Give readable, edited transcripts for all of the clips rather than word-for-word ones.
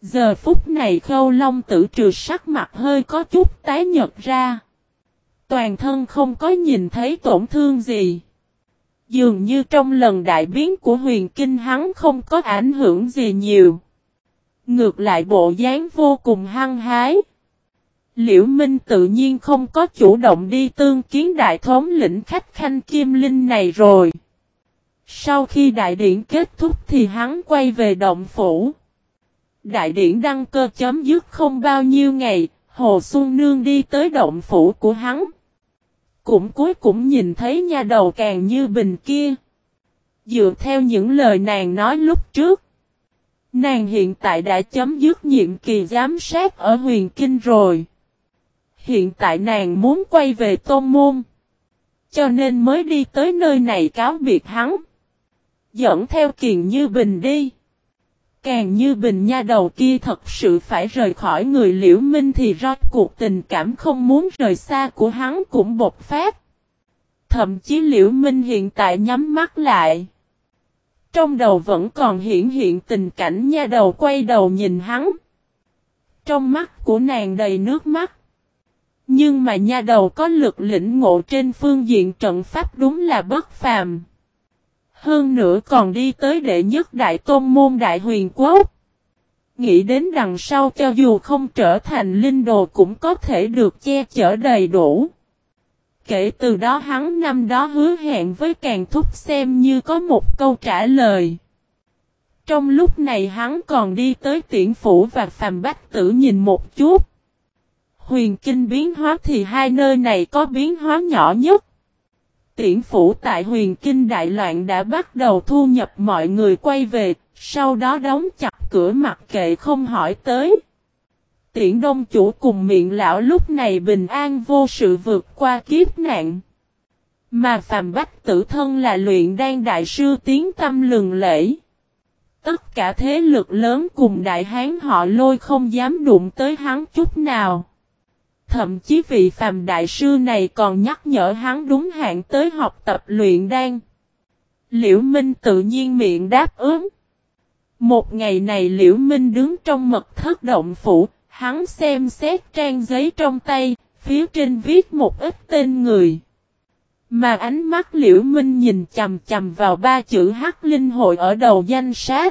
Giờ phút này Khâu Long Tử trừ sắc mặt hơi có chút tái nhợt ra. Toàn thân không có nhìn thấy tổn thương gì. Dường như trong lần đại biến của huyền kinh hắn không có ảnh hưởng gì nhiều. Ngược lại bộ dáng vô cùng hăng hái. Liễu Minh tự nhiên không có chủ động đi tương kiến đại thống lĩnh khách khanh Kim Linh này rồi. Sau khi đại điển kết thúc thì hắn quay về động phủ. Đại điển đăng cơ chấm dứt không bao nhiêu ngày, Hồ Xuân Nương đi tới động phủ của hắn. Cuối cùng nhìn thấy nha đầu Càng Như Bình kia. Dựa theo những lời nàng nói lúc trước. Nàng hiện tại đã chấm dứt nhiệm kỳ giám sát ở huyền kinh rồi. Hiện tại nàng muốn quay về tôn môn. Cho nên mới đi tới nơi này cáo biệt hắn. Dẫn theo Kiền Như Bình đi. Càng Như Bình nha đầu kia thật sự phải rời khỏi người Liễu Minh thì rốt cuộc tình cảm không muốn rời xa của hắn cũng bộc phát. Thậm chí Liễu Minh hiện tại nhắm mắt lại. Trong đầu vẫn còn hiện tình cảnh nha đầu quay đầu nhìn hắn. Trong mắt của nàng đầy nước mắt. Nhưng mà nha đầu có lực lĩnh ngộ trên phương diện trận pháp đúng là bất phàm. Hơn nữa còn đi tới đệ nhất đại tôn môn đại huyền quốc. Nghĩ đến đằng sau cho dù không trở thành linh đồ cũng có thể được che chở đầy đủ. Kể từ đó hắn năm đó hứa hẹn với Càng Thúc xem như có một câu trả lời. Trong lúc này hắn còn đi tới Tiễn Phủ và Phàm Bách Tử nhìn một chút. Huyền Kinh biến hóa thì hai nơi này có biến hóa nhỏ nhất. Tiễn Phủ tại huyền kinh đại loạn đã bắt đầu thu nhập mọi người quay về, sau đó đóng chặt cửa mặc kệ không hỏi tới. Tiễn Đông Chủ cùng Miệng Lão lúc này bình an vô sự vượt qua kiếp nạn. Mà Phàm Bách Tử thân là luyện đan đại sư tiếng tâm lừng lẫy. Tất cả thế lực lớn cùng đại hán họ Lôi không dám đụng tới hắn chút nào. Thậm chí vị Phàm đại sư này còn nhắc nhở hắn đúng hạn tới học tập luyện đan. Liễu Minh tự nhiên miệng đáp ứng. Một ngày này Liễu Minh đứng trong mật thất động phủ, hắn xem xét trang giấy trong tay, phía trên viết một ít tên người. Mà ánh mắt Liễu Minh nhìn chằm chằm vào ba chữ Hắc Linh Hội ở đầu danh sách.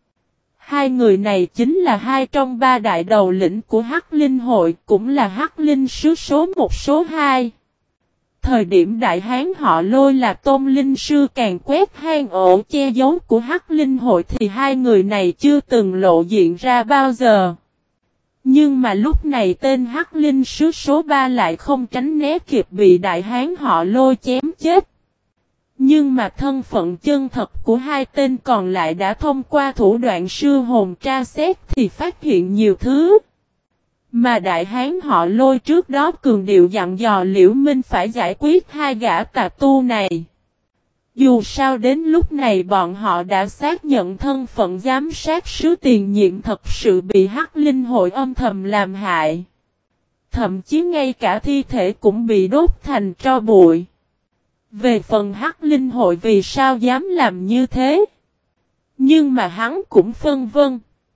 Hai người này chính là hai trong ba đại đầu lĩnh của Hắc Linh Hội, cũng là Hắc Linh sứ số 1 số 2. Thời điểm đại hán họ Lôi là Tôn Linh sư càng quét hang ổ che giấu của Hắc Linh Hội thì hai người này chưa từng lộ diện ra bao giờ. Nhưng mà lúc này tên Hắc Linh sứ số 3 lại không tránh né kịp bị đại hán họ Lôi chém chết. Nhưng mà thân phận chân thật của hai tên còn lại đã thông qua thủ đoạn sư hồn tra xét thì phát hiện nhiều thứ. Mà đại hán họ Lôi trước đó cường điệu dặn dò Liễu Minh phải giải quyết hai gã tà tu này. Dù sao đến lúc này bọn họ đã xác nhận thân phận giám sát sứ tiền nhiệm thật sự bị Hắc Linh Hội âm thầm làm hại. Thậm chí ngay cả thi thể cũng bị đốt thành tro bụi. Về phần Hắc Linh Hội vì sao dám làm như thế? Nhưng mà hắn cũng phân vân.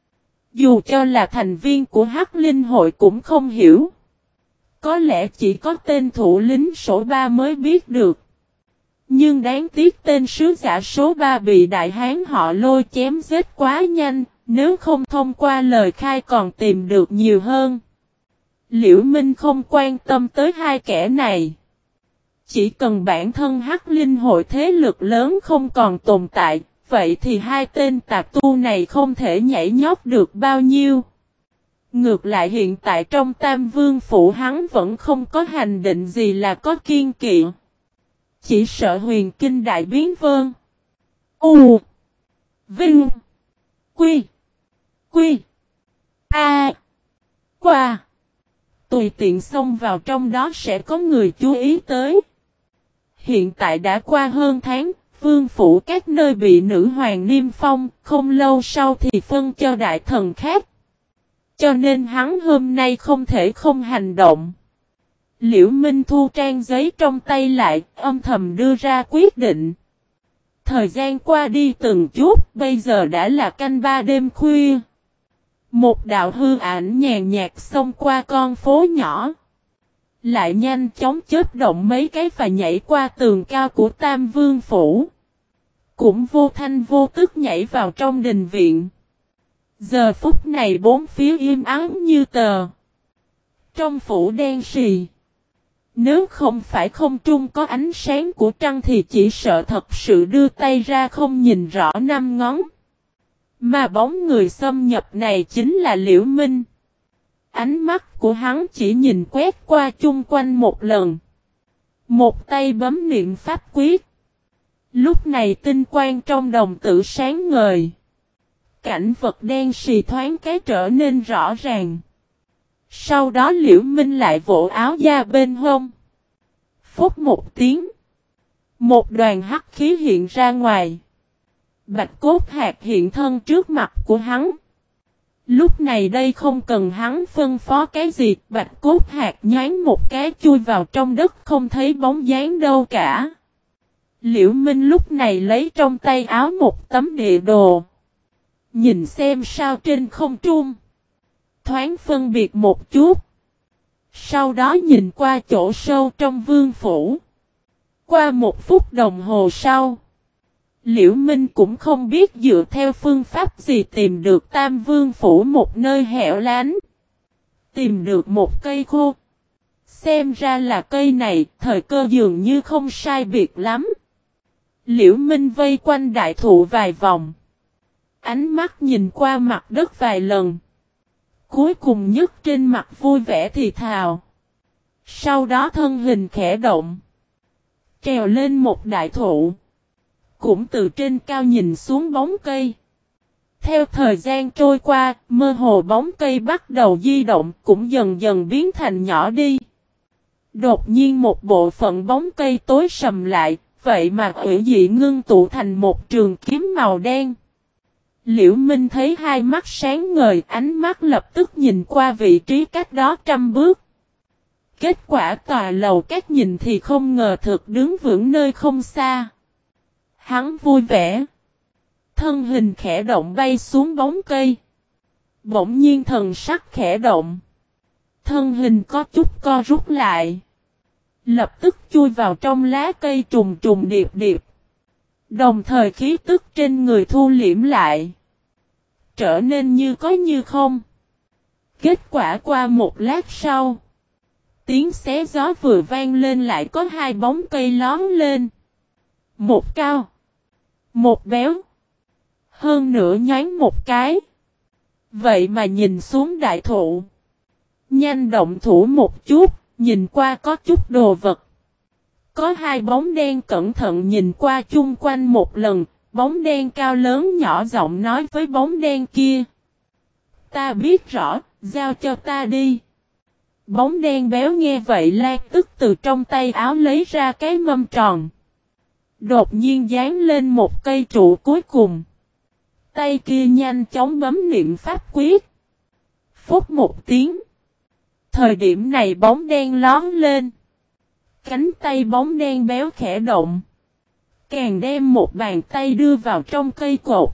Dù cho là thành viên của Hắc Linh Hội cũng không hiểu. Có lẽ chỉ có tên thủ lĩnh số 3 mới biết được. Nhưng đáng tiếc tên sứ giả số 3 bị đại hán họ Lôi chém giết quá nhanh, nếu không thông qua lời khai còn tìm được nhiều hơn. Liễu Minh không quan tâm tới hai kẻ này. Chỉ cần bản thân Hắc Linh Hội thế lực lớn không còn tồn tại, vậy thì hai tên tà tu này không thể nhảy nhót được bao nhiêu. Ngược lại hiện tại trong Tam Vương Phủ hắn vẫn không có hành định gì là có kiên kỵ. Chỉ sợ huyền kinh đại biến vơn. U. Vinh. Quy. Quy. A. Qua. Tùy tiện xông vào trong đó sẽ có người chú ý tới. Hiện tại đã qua hơn tháng, vương phủ các nơi bị nữ hoàng niêm phong, không lâu sau thì phân cho đại thần khác. Cho nên hắn hôm nay không thể không hành động. Liễu Minh thu trang giấy trong tay lại, âm thầm đưa ra quyết định. Thời gian qua đi từng chút, bây giờ đã là canh 3 đêm khuya. Một đạo hư ảnh nhàn nhạt xông qua con phố nhỏ. Lại nhanh chóng chớp động mấy cái và nhảy qua tường cao của Tam Vương Phủ. Cũng vô thanh vô tức nhảy vào trong đình viện. Giờ phút này bốn phía im ắng như tờ. Trong phủ đen sì. Nếu không phải không trung có ánh sáng của trăng thì chỉ sợ thật sự đưa tay ra không nhìn rõ năm ngón. Mà bóng người xâm nhập này chính là Liễu Minh. Ánh mắt của hắn chỉ nhìn quét qua chung quanh một lần. Một tay bấm niệm pháp quyết. Lúc này tinh quang trong đồng tử sáng ngời. Cảnh vật đen sì thoáng cái trở nên rõ ràng. Sau đó Liễu Minh lại vỗ áo da bên hông. Phút một tiếng. Một đoàn hắc khí hiện ra ngoài. Bạch cốt hạt hiện thân trước mặt của hắn. Lúc này đây không cần hắn phân phó cái gì. Bạch cốt hạt nhoáng một cái chui vào trong đất không thấy bóng dáng đâu cả. Liễu Minh lúc này lấy trong tay áo một tấm địa đồ. Nhìn xem sao trên không trung. Thoáng phân biệt một chút. Sau đó nhìn qua chỗ sâu trong vương phủ. Qua một phút đồng hồ sau. Liễu Minh cũng không biết dựa theo phương pháp gì tìm được Tam Vương Phủ một nơi hẻo lánh. Tìm được một cây khô. Xem ra là cây này, thời cơ dường như không sai biệt lắm. Liễu Minh vây quanh đại thụ vài vòng. Ánh mắt nhìn qua mặt đất vài lần. Cuối cùng nhất trên mặt vui vẻ thì thào. Sau đó thân hình khẽ động. Trèo lên một đại thụ. Cũng từ trên cao nhìn xuống bóng cây. Theo thời gian trôi qua, mơ hồ bóng cây bắt đầu di động cũng dần dần biến thành nhỏ đi. Đột nhiên một bộ phận bóng cây tối sầm lại, vậy mà ủy dị ngưng tụ thành một trường kiếm màu đen. Liễu Minh thấy hai mắt sáng ngời, ánh mắt lập tức nhìn qua vị trí cách đó 100 bước. Kết quả tòa lầu các nhìn thì không ngờ thực đứng vững nơi không xa. Hắn vui vẻ. Thân hình khẽ động bay xuống bóng cây. Bỗng nhiên thần sắc khẽ động. Thân hình có chút co rút lại. Lập tức chui vào trong lá cây trùng trùng điệp điệp. Đồng thời khí tức trên người thu liễm lại. Trở nên như có như không. Kết quả qua một lát sau. Tiếng xé gió vừa vang lên lại có hai bóng cây lóm lên. Một cao. Một béo. Hơn nữa nhoáng một cái. Vậy mà nhìn xuống đại thụ. Nhanh động thủ một chút. Nhìn qua có chút đồ vật. Có hai bóng đen cẩn thận nhìn qua chung quanh một lần. Bóng đen cao lớn nhỏ giọng nói với bóng đen kia. Ta biết rõ, giao cho ta đi. Bóng đen béo nghe vậy lan tức từ trong tay áo lấy ra cái mâm tròn. Đột nhiên dán lên một cây trụ cuối cùng. Tay kia nhanh chóng bấm niệm pháp quyết. Phút một tiếng. Thời điểm này bóng đen lón lên. Cánh tay bóng đen béo khẽ động. Càng đem một bàn tay đưa vào trong cây cột.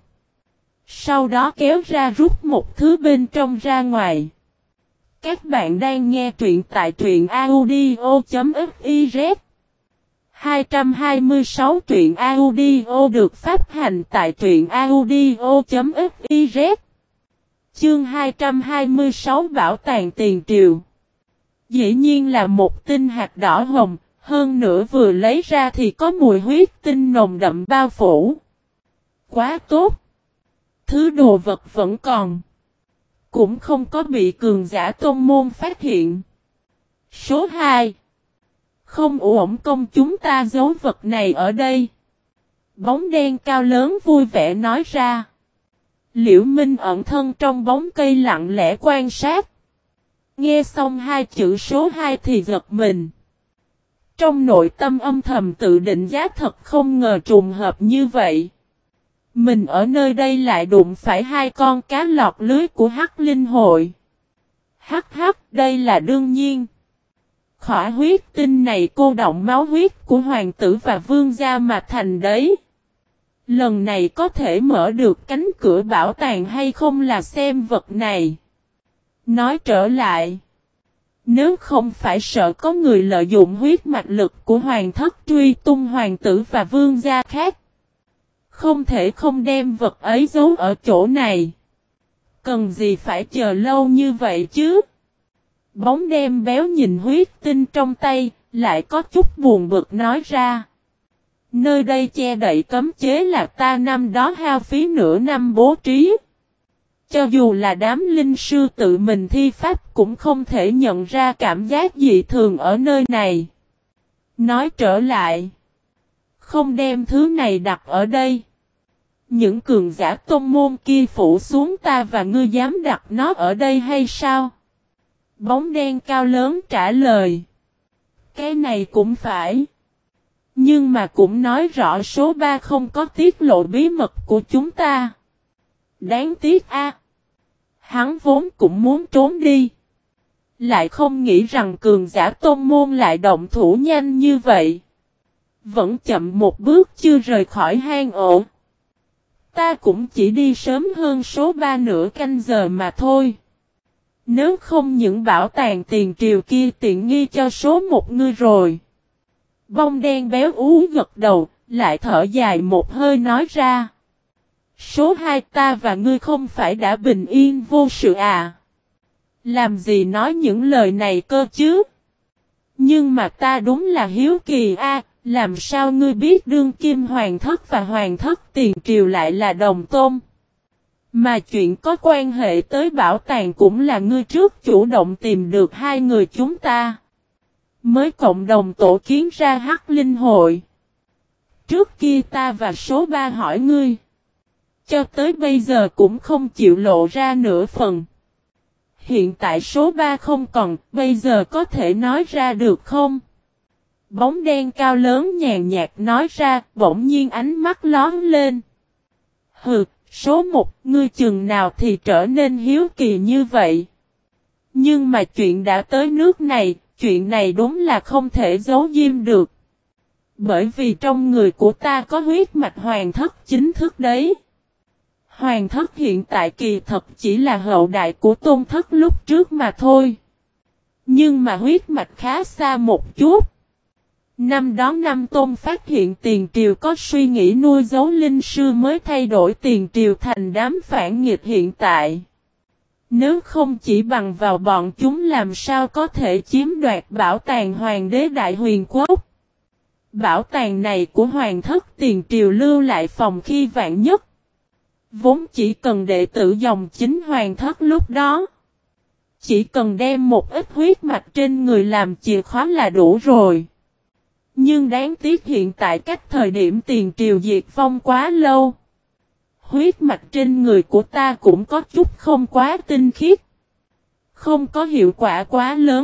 Sau đó kéo ra rút một thứ bên trong ra ngoài. Các bạn đang nghe truyện tại truyện audio.fiz 226 truyện audio được phát hành tại truyện audio.fiz Chương 226 Bảo tàng tiền triều. Dĩ nhiên là một tinh hạt đỏ hồng, hơn nữa vừa lấy ra thì có mùi huyết tinh nồng đậm bao phủ. Quá tốt! Thứ đồ vật vẫn còn. Cũng không có bị cường giả tôn môn phát hiện. Số 2. Không uổng công chúng ta giấu vật này ở đây. Bóng đen cao lớn vui vẻ nói ra. Liễu Minh ẩn thân trong bóng cây lặng lẽ quan sát. Nghe xong hai chữ số 2 thì giật mình. Trong nội tâm âm thầm tự định giá thật không ngờ trùng hợp như vậy. Mình ở nơi đây lại đụng phải hai con cá lọt lưới của Hắc Linh Hội. Hắc hắc, đây là đương nhiên. Khỏa huyết tinh này cô động máu huyết của hoàng tử và vương gia mà thành đấy. Lần này có thể mở được cánh cửa bảo tàng hay không là xem vật này. Nói trở lại. Nếu không phải sợ có người lợi dụng huyết mạch lực của hoàng thất truy tung hoàng tử và vương gia khác. Không thể không đem vật ấy giấu ở chỗ này. Cần gì phải chờ lâu như vậy chứ? Bóng đêm béo nhìn huyết tinh trong tay, lại có chút buồn bực nói ra. Nơi đây che đậy cấm chế là ta năm đó hao phí nửa năm bố trí. Cho dù là đám linh sư tự mình thi pháp cũng không thể nhận ra cảm giác dị thường ở nơi này. Nói trở lại. Không đem thứ này đặt ở đây. Những cường giả tôn môn kia phủ xuống ta và ngươi dám đặt nó ở đây hay sao? Bóng đen cao lớn trả lời. Cái này cũng phải. Nhưng mà cũng nói rõ số 3 không có tiết lộ bí mật của chúng ta. Đáng tiếc a. Hắn vốn cũng muốn trốn đi. Lại không nghĩ rằng cường giả tôn môn lại động thủ nhanh như vậy. Vẫn chậm một bước chưa rời khỏi hang ổ. Ta cũng chỉ đi sớm hơn số 3 nửa canh giờ mà thôi. Nếu không những bảo tàng tiền triều kia tiện nghi cho số 1 ngươi rồi. Bông đen béo ú gật đầu, lại thở dài một hơi nói ra. Số 2 ta và ngươi không phải đã bình yên vô sự à? Làm gì nói những lời này cơ chứ? Nhưng mà ta đúng là hiếu kỳ a, làm sao ngươi biết đương kim hoàng thất và hoàng thất tiền triều lại là đồng tôn? Mà chuyện có quan hệ tới bảo tàng cũng là ngươi trước chủ động tìm được hai người chúng ta. Mới cộng đồng tổ kiến ra Hắc Linh Hội. Trước kia ta và số 3 hỏi ngươi. Cho tới bây giờ cũng không chịu lộ ra nửa phần. Hiện tại số 3 không còn, bây giờ có thể nói ra được không? Bóng đen cao lớn nhàn nhạt nói ra, bỗng nhiên ánh mắt lóe lên. Hừ, số 1, ngươi chừng nào thì trở nên hiếu kỳ như vậy. Nhưng mà chuyện đã tới nước này, chuyện này đúng là không thể giấu giếm được. Bởi vì trong người của ta có huyết mạch hoàng thất chính thức đấy. Hoàng thất hiện tại kỳ thật chỉ là hậu đại của tôn thất lúc trước mà thôi. Nhưng mà huyết mạch khá xa một chút. Năm đó Nam Tôn phát hiện tiền triều có suy nghĩ nuôi giấu linh sư mới thay đổi tiền triều thành đám phản nghịch hiện tại. Nếu không chỉ bằng vào bọn chúng làm sao có thể chiếm đoạt bảo tàng hoàng đế đại huyền quốc. Bảo tàng này của hoàng thất tiền triều lưu lại phòng khi vạn nhất. Vốn chỉ cần đệ tử dòng chính hoàng thất lúc đó. Chỉ cần đem một ít huyết mạch trên người làm chìa khóa là đủ rồi. Nhưng đáng tiếc hiện tại cách thời điểm tiền triều diệt vong quá lâu. Huyết mạch trên người của ta cũng có chút không quá tinh khiết. Không có hiệu quả quá lớn.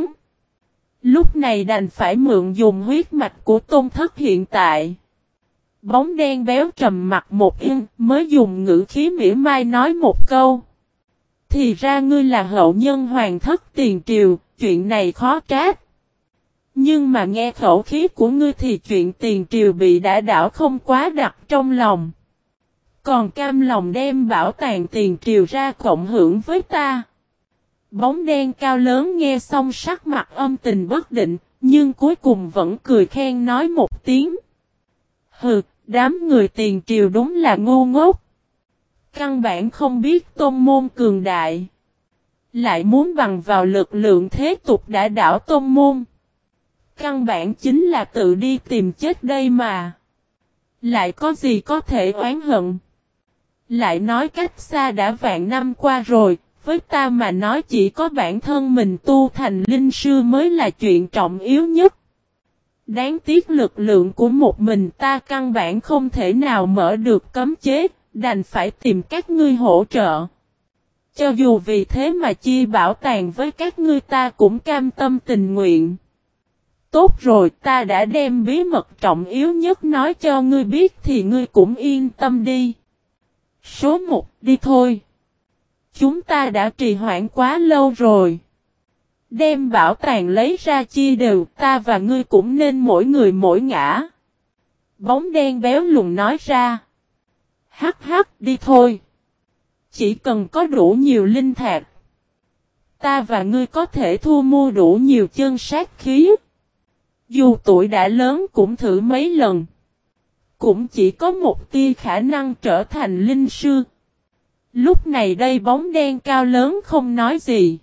Lúc này đành phải mượn dùng huyết mạch của tôn thất hiện tại. Bóng đen béo trầm mặt một yên mới dùng ngữ khí mỉa mai nói một câu. Thì ra ngươi là hậu nhân hoàng thất tiền triều, chuyện này khó trách. Nhưng mà nghe khẩu khí của ngươi thì chuyện tiền triều bị đả đảo không quá đặt trong lòng. Còn cam lòng đem bảo tàng tiền triều ra cộng hưởng với ta. Bóng đen cao lớn nghe xong sắc mặt âm tình bất định, nhưng cuối cùng vẫn cười khen nói một tiếng. Hừ, đám người tiền triều đúng là ngu ngốc. Căn bản không biết tôn môn cường đại. Lại muốn bằng vào lực lượng thế tục đã đảo tôn môn. Căn bản chính là tự đi tìm chết đây mà. Lại có gì có thể oán hận. Lại nói cách xa đã vạn năm qua rồi, với ta mà nói chỉ có bản thân mình tu thành linh sư mới là chuyện trọng yếu nhất. Đáng tiếc lực lượng của một mình ta căn bản không thể nào mở được cấm chế, đành phải tìm các ngươi hỗ trợ. Cho dù vì thế mà chia bảo tàng với các ngươi ta cũng cam tâm tình nguyện. Tốt rồi, ta đã đem bí mật trọng yếu nhất nói cho ngươi biết thì ngươi cũng yên tâm đi. Số 1, đi thôi. Chúng ta đã trì hoãn quá lâu rồi. Đem bảo tàng lấy ra chia đều, ta và ngươi cũng nên mỗi người mỗi ngã. Bóng đen béo lùn nói ra. Hắc hắc đi thôi. Chỉ cần có đủ nhiều linh thạch, ta và ngươi có thể thu mua đủ nhiều chân sát khí. Dù tuổi đã lớn cũng thử mấy lần, cũng chỉ có một tia khả năng trở thành linh sư. Lúc này đây bóng đen cao lớn không nói gì.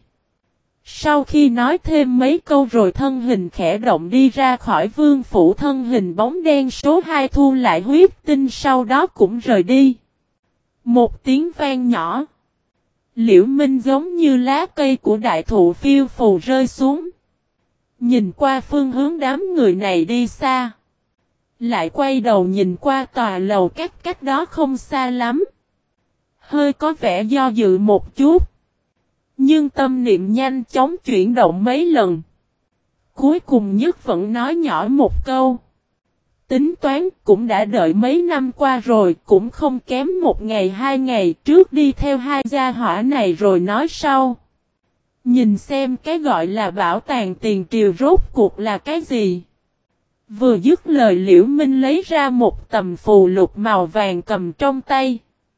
Sau khi nói thêm mấy câu rồi thân hình khẽ động đi ra khỏi vương phủ, thân hình bóng đen số 2 thu lại huyết tinh sau đó cũng rời đi. Một tiếng vang nhỏ. Liễu Minh giống như lá cây của đại thụ phiêu phù rơi xuống. Nhìn qua phương hướng đám người này đi xa. Lại quay đầu nhìn qua tòa lầu cách đó không xa lắm. Hơi có vẻ do dự một chút. Nhưng tâm niệm nhanh chóng chuyển động mấy lần. Cuối cùng nhất vẫn nói nhỏ một câu. Tính toán cũng đã đợi mấy năm qua rồi, cũng không kém một ngày 2 ngày, trước đi theo hai gia hỏa này rồi nói sau. Nhìn xem cái gọi là bảo tàng tiền triều rốt cuộc là cái gì. Vừa dứt lời Liễu Minh lấy ra một tầm phù lục màu vàng cầm trong tay.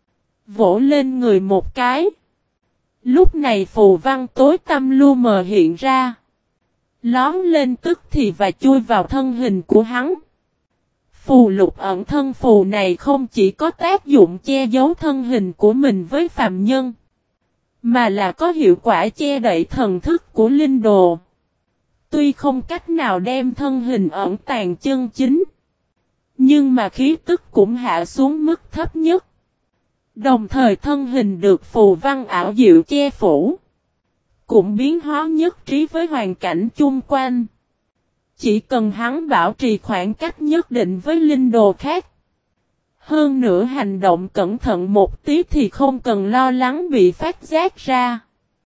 Vỗ lên người một cái. Lúc này phù văn tối tăm lu mờ hiện ra. Lón lên tức thì và chui vào thân hình của hắn. Phù lục ẩn thân phù này không chỉ có tác dụng che giấu thân hình của mình với phàm nhân, mà là có hiệu quả che đậy thần thức của linh đồ. Tuy không cách nào đem thân hình ẩn tàng chân chính, nhưng mà khí tức cũng hạ xuống mức thấp nhất. Đồng thời thân hình được phù văn ảo diệu che phủ, cũng biến hóa nhất trí với hoàn cảnh chung quanh. Chỉ cần hắn bảo trì khoảng cách nhất định với linh đồ khác. Hơn nữa hành động cẩn thận một tí thì không cần lo lắng bị phát giác ra.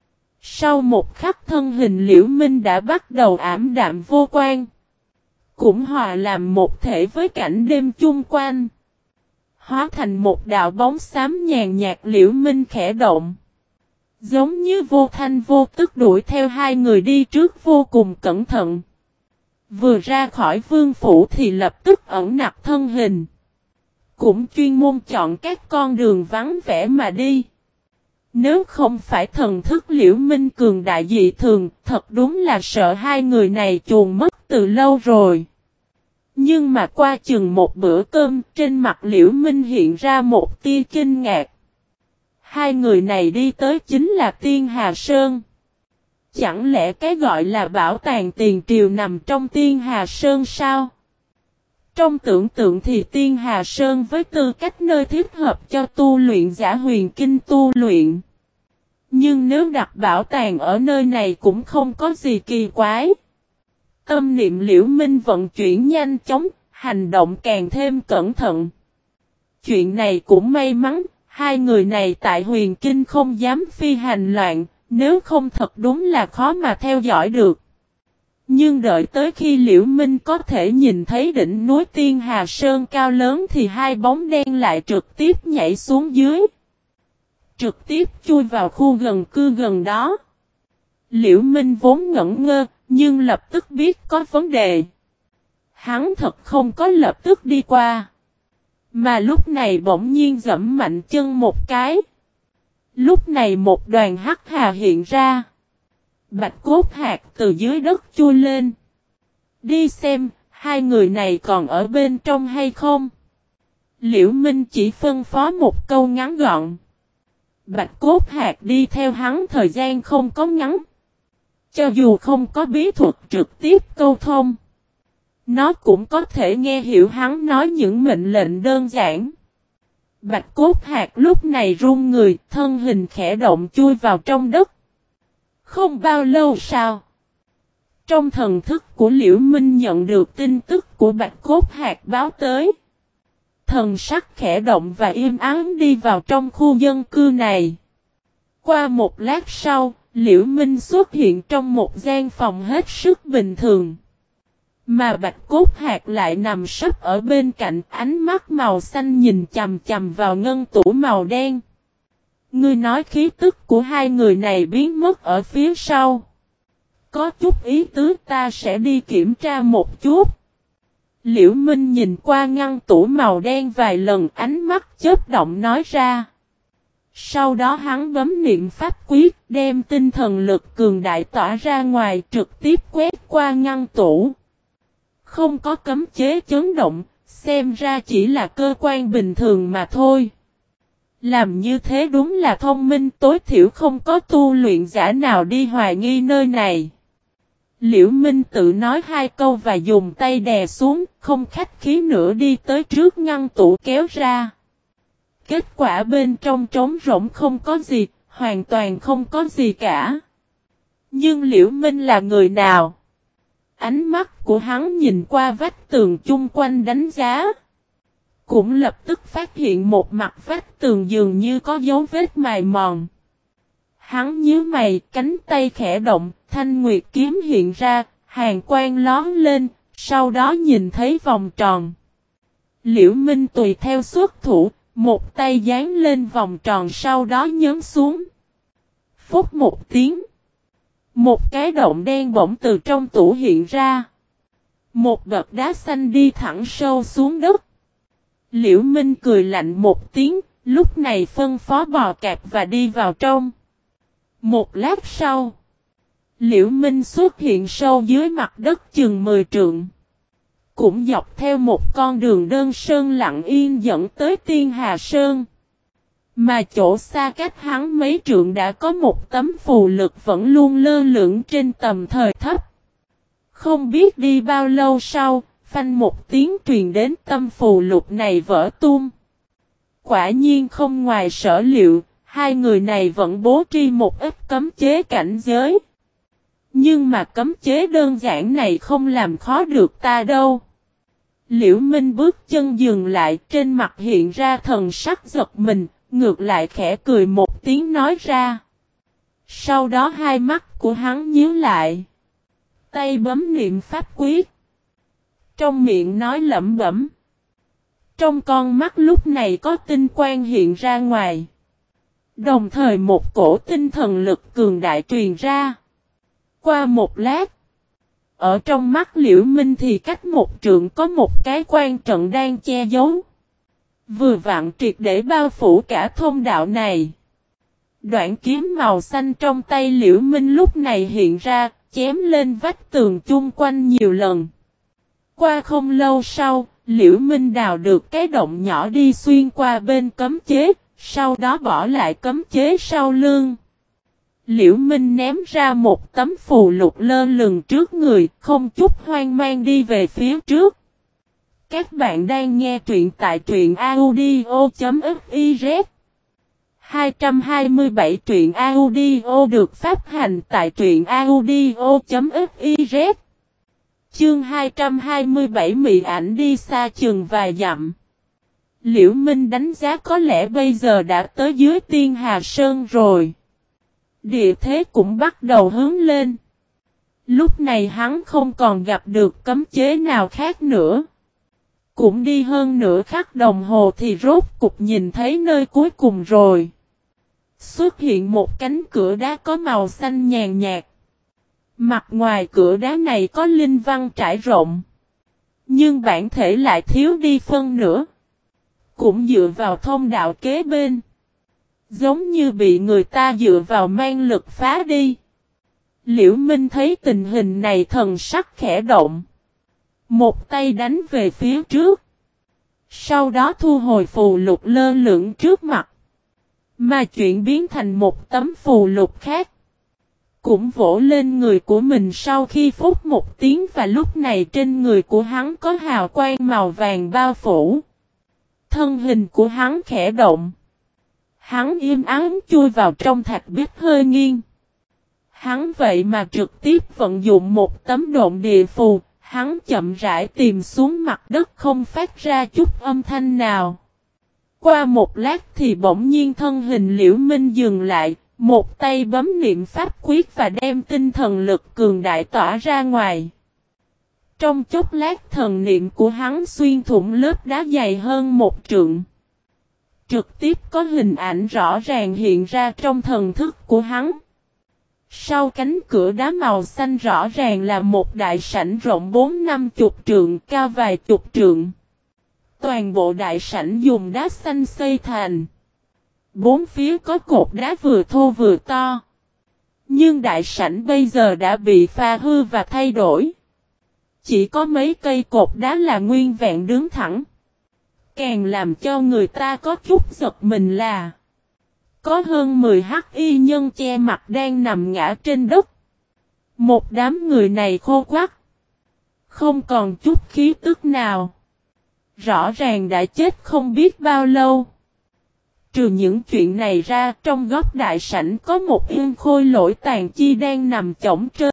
Sau một khắc thân hình Liễu Minh đã bắt đầu ảm đạm vô quan. Cũng hòa làm một thể với cảnh đêm chung quanh. Hóa thành một đạo bóng xám nhàn nhạt. Liễu Minh khẽ động. Giống như vô thanh vô tức đuổi theo hai người đi trước vô cùng cẩn thận. Vừa ra khỏi vương phủ thì lập tức ẩn nặc thân hình. Cũng chuyên môn chọn các con đường vắng vẻ mà đi. Nếu không phải thần thức Liễu Minh cường đại dị thường, thật đúng là sợ hai người này chuồn mất từ lâu rồi. Nhưng mà qua chừng một bữa cơm, trên mặt Liễu Minh hiện ra một tia kinh ngạc. Hai người này đi tới chính là Tiên Hà Sơn. Chẳng lẽ cái gọi là bảo tàng tiền triều nằm trong Tiên Hà Sơn sao? Trong tưởng tượng thì Tiên Hà Sơn với tư cách nơi thích hợp cho tu luyện giả huyền kinh tu luyện. Nhưng nếu đặt bảo tàng ở nơi này cũng không có gì kỳ quái. Tâm niệm Liễu Minh vận chuyển nhanh chóng, hành động càng thêm cẩn thận. Chuyện này cũng may mắn, hai người này tại huyền kinh không dám phi hành loạn, nếu không thật đúng là khó mà theo dõi được. Nhưng đợi tới khi Liễu Minh có thể nhìn thấy đỉnh núi Tiên Hà Sơn cao lớn thì hai bóng đen lại trực tiếp nhảy xuống dưới. Trực tiếp chui vào khu gần cư gần đó. Liễu Minh vốn ngẩn ngơ, nhưng lập tức biết có vấn đề. Hắn thật không có lập tức đi qua. Mà lúc này bỗng nhiên giẫm mạnh chân một cái. Lúc này một đoàn hắc hà hiện ra. Bạch cốt hạt từ dưới đất chui lên. Đi xem, hai người này còn ở bên trong hay không? Liễu Minh chỉ phân phó một câu ngắn gọn. Bạch cốt hạt đi theo hắn thời gian không có ngắn. Cho dù không có bí thuật trực tiếp câu thông, nó cũng có thể nghe hiểu hắn nói những mệnh lệnh đơn giản. Bạch cốt hạt lúc này run người, thân hình khẽ động chui vào trong đất. Không bao lâu sau, trong thần thức của Liễu Minh nhận được tin tức của bạch cốt hạt báo tới. Thần sắc khẽ động và im ắng đi vào trong khu dân cư này. Qua một lát sau, Liễu Minh xuất hiện trong một gian phòng hết sức bình thường. Mà bạch cốt hạt lại nằm sấp ở bên cạnh, ánh mắt màu xanh nhìn chằm chằm vào ngân tủ màu đen. Ngươi nói khí tức của hai người này biến mất ở phía sau. Có chút ý tứ, ta sẽ đi kiểm tra một chút. Liễu Minh nhìn qua ngăn tủ màu đen vài lần, ánh mắt chớp động nói ra. Sau đó hắn bấm niệm pháp quyết, đem tinh thần lực cường đại tỏa ra ngoài, trực tiếp quét qua ngăn tủ. Không có cấm chế chấn động, xem ra chỉ là cơ quan bình thường mà thôi. Làm như thế đúng là thông minh, tối thiểu không có tu luyện giả nào đi hoài nghi nơi này. Liễu Minh tự nói hai câu và dùng tay đè xuống, không khách khí nữa đi tới trước ngăn tủ kéo ra. Kết quả bên trong trống rỗng không có gì, hoàn toàn không có gì cả. Nhưng Liễu Minh là người nào? Ánh mắt của hắn nhìn qua vách tường chung quanh đánh giá. Cũng lập tức phát hiện một mặt vách tường dường như có dấu vết mài mòn. Hắn nhíu mày, cánh tay khẽ động, thanh nguyệt kiếm hiện ra, hàn quang lóe lên, sau đó nhìn thấy vòng tròn. Liễu Minh tùy theo xuất thủ, một tay dán lên vòng tròn sau đó nhấn xuống. Phút một tiếng. Một cái động đen bỗng từ trong tủ hiện ra. Một gợt đá xanh đi thẳng sâu xuống đất. Liễu Minh cười lạnh một tiếng, lúc này phân phó bò cạp và đi vào trong. Một lát sau, Liễu Minh xuất hiện sâu dưới mặt đất chừng 10 trượng. Cũng dọc theo một con đường đơn sơn lặng yên dẫn tới Tiên Hà Sơn. Mà chỗ xa cách hắn mấy trượng đã có một tấm phù lục vẫn luôn lơ lửng trên tầm thời thấp. Không biết đi bao lâu sau, phanh một tiếng truyền đến, tâm phù lục này vỡ tung. Quả nhiên không ngoài sở liệu, hai người này vẫn bố trí một ít cấm chế cảnh giới. Nhưng mà cấm chế đơn giản này không làm khó được ta đâu. Liễu Minh bước chân dừng lại, trên mặt hiện ra thần sắc giật mình, ngược lại khẽ cười một tiếng nói ra. Sau đó hai mắt của hắn nhíu lại. Tay bấm niệm pháp quyết. Trong miệng nói lẩm bẩm. Trong con mắt lúc này có tinh quang hiện ra ngoài. Đồng thời một cổ tinh thần lực cường đại truyền ra. Qua một lát. Ở trong mắt Liễu Minh thì cách một trượng có một cái quan trận đang che giấu. Vừa vặn triệt để bao phủ cả thông đạo này. Đoạn kiếm màu xanh trong tay Liễu Minh lúc này hiện ra, chém lên vách tường chung quanh nhiều lần. Qua không lâu sau, Liễu Minh đào được cái động nhỏ đi xuyên qua bên cấm chế, sau đó bỏ lại cấm chế sau lưng. Liễu Minh ném ra một tấm phù lục lơ lửng trước người, không chút hoang mang đi về phía trước. Các bạn đang nghe truyện tại truyện audio.fiz 227 truyện audio được phát hành tại truyện audio.fiz. Chương 227 mị ảnh đi xa chừng vài dặm. Liễu Minh đánh giá có lẽ bây giờ đã tới dưới Tiên Hà Sơn rồi. Địa thế cũng bắt đầu hướng lên. Lúc này hắn không còn gặp được cấm chế nào khác nữa. Cũng đi hơn nửa khắc đồng hồ thì rốt cục nhìn thấy nơi cuối cùng rồi. Xuất hiện một cánh cửa đá có màu xanh nhàn nhạt. Mặt ngoài cửa đá này có linh văn trải rộng. Nhưng bản thể lại thiếu đi phân nửa. Cũng dựa vào thông đạo kế bên. Giống như bị người ta dựa vào mang lực phá đi. Liễu Minh thấy tình hình này thần sắc khẽ động. Một tay đánh về phía trước. Sau đó thu hồi phù lục lơ lửng trước mặt. Mà chuyển biến thành một tấm phù lục khác. Cũng vỗ lên người của mình sau khi phút một tiếng và lúc này trên người của hắn có hào quang màu vàng bao phủ. Thân hình của hắn khẽ động. Hắn im ắng chui vào trong thạch bích hơi nghiêng. Hắn vậy mà trực tiếp vận dụng một tấm độn địa phù, hắn chậm rãi tìm xuống mặt đất không phát ra chút âm thanh nào. Qua một lát thì bỗng nhiên thân hình Liễu Minh dừng lại, một tay bấm niệm pháp quyết và đem tinh thần lực cường đại tỏa ra ngoài. Trong chốc lát thần niệm của hắn xuyên thủng lớp đá dày hơn một trượng. Trực tiếp có hình ảnh rõ ràng hiện ra trong thần thức của hắn. Sau cánh cửa đá màu xanh rõ ràng là một đại sảnh rộng 4-50 trượng, cao vài chục trượng. Toàn bộ đại sảnh dùng đá xanh xây thành. Bốn phía có cột đá vừa thô vừa to. Nhưng đại sảnh bây giờ đã bị phá hư và thay đổi. Chỉ có mấy cây cột đá là nguyên vẹn đứng thẳng. Càng làm cho người ta có chút giật mình là có hơn 10 hắc y nhân che mặt đang nằm ngã trên đất. Một đám người này khô quắt, không còn chút khí tức nào. Rõ ràng đã chết không biết bao lâu. Trừ những chuyện này ra, trong góc đại sảnh có một yên khôi lỗi tàn chi đang nằm chõng trơ.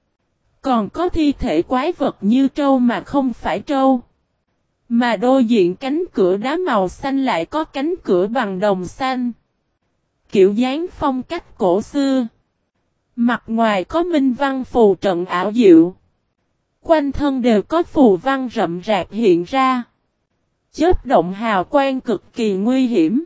Còn có thi thể quái vật như trâu mà không phải trâu. Mà đối diện cánh cửa đá màu xanh lại có cánh cửa bằng đồng xanh. Kiểu dáng phong cách cổ xưa. Mặt ngoài có minh văn phù trận ảo diệu. Quanh thân đều có phù văn rậm rạp hiện ra. Chớp động hào quang cực kỳ nguy hiểm.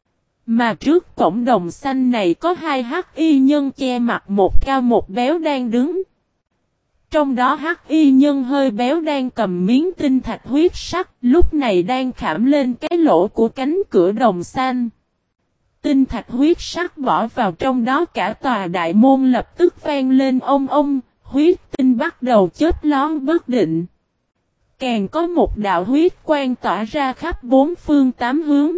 Mà trước cổng đồng xanh này có hai hắc y nhân che mặt, một cao một béo đang đứng. Trong đó hắc y nhân hơi béo đang cầm miếng tinh thạch huyết sắc, lúc này đang khảm lên cái lỗ của cánh cửa đồng xanh. Tinh thạch huyết sắc bỏ vào trong đó, cả tòa đại môn lập tức vang lên ông ông, huyết tinh bắt đầu chớp lón bất định. Càng có một đạo huyết quang tỏa ra khắp bốn phương tám hướng.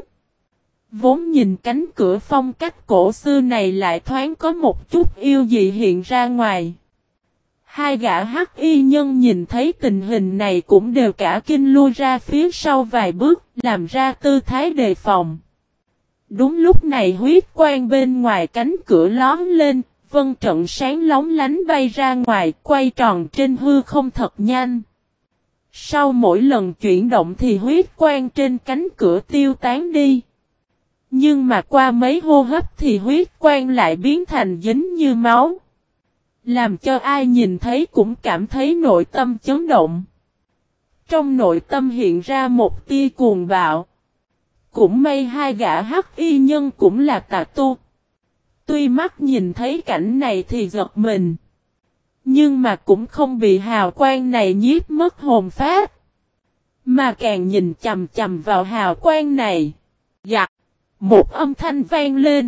Vốn nhìn cánh cửa phong cách cổ xưa này lại thoáng có một chút yêu dị hiện ra ngoài. Hai gã hắc y nhân nhìn thấy tình hình này cũng đều cả kinh lui ra phía sau vài bước, làm ra tư thái đề phòng. Đúng lúc này huyết quang bên ngoài cánh cửa lón lên, vân trận sáng lóng lánh bay ra ngoài, quay tròn trên hư không thật nhanh. Sau mỗi lần chuyển động thì huyết quang trên cánh cửa tiêu tán đi. Nhưng mà qua mấy hô hấp thì huyết quang lại biến thành dính như máu. Làm cho ai nhìn thấy cũng cảm thấy nội tâm chấn động. Trong nội tâm hiện ra một tia cuồng bạo. Cũng may hai gã hắc y nhân cũng là tà tu. Tuy mắt nhìn thấy cảnh này thì giật mình. Nhưng mà cũng không bị hào quang này nhiếp mất hồn phách. Mà càng nhìn chầm chầm vào hào quang này. Giặc! Một âm thanh vang lên.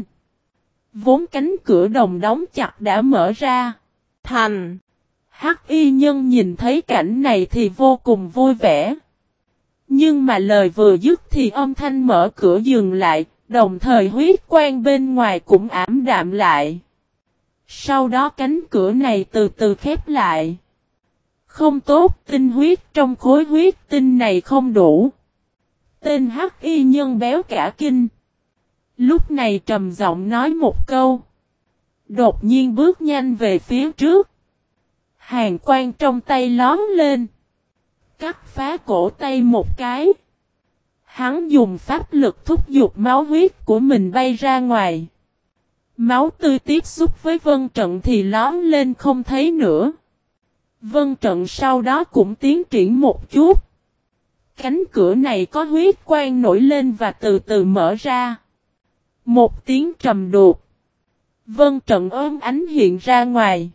Vốn cánh cửa đồng đóng chặt đã mở ra. Thành! Hắc y nhân nhìn thấy cảnh này thì vô cùng vui vẻ. Nhưng mà lời vừa dứt thì âm thanh mở cửa dừng lại, đồng thời huyết quang bên ngoài cũng ảm đạm lại. Sau đó cánh cửa này từ từ khép lại. Không tốt, tinh huyết trong khối huyết tinh này không đủ. Tên hắc y nhân béo cả kinh. Lúc này trầm giọng nói một câu. Đột nhiên bước nhanh về phía trước. Hàn quang trong tay lóm lên. Cắt phá cổ tay một cái. Hắn dùng pháp lực thúc giục máu huyết của mình bay ra ngoài. Máu tươi tiếp xúc với vân trận thì lóm lên không thấy nữa. Vân trận sau đó cũng tiến triển một chút. Cánh cửa này có huyết quang nổi lên và từ từ mở ra. Một tiếng trầm đục. Vân trận ốm ánh hiện ra ngoài.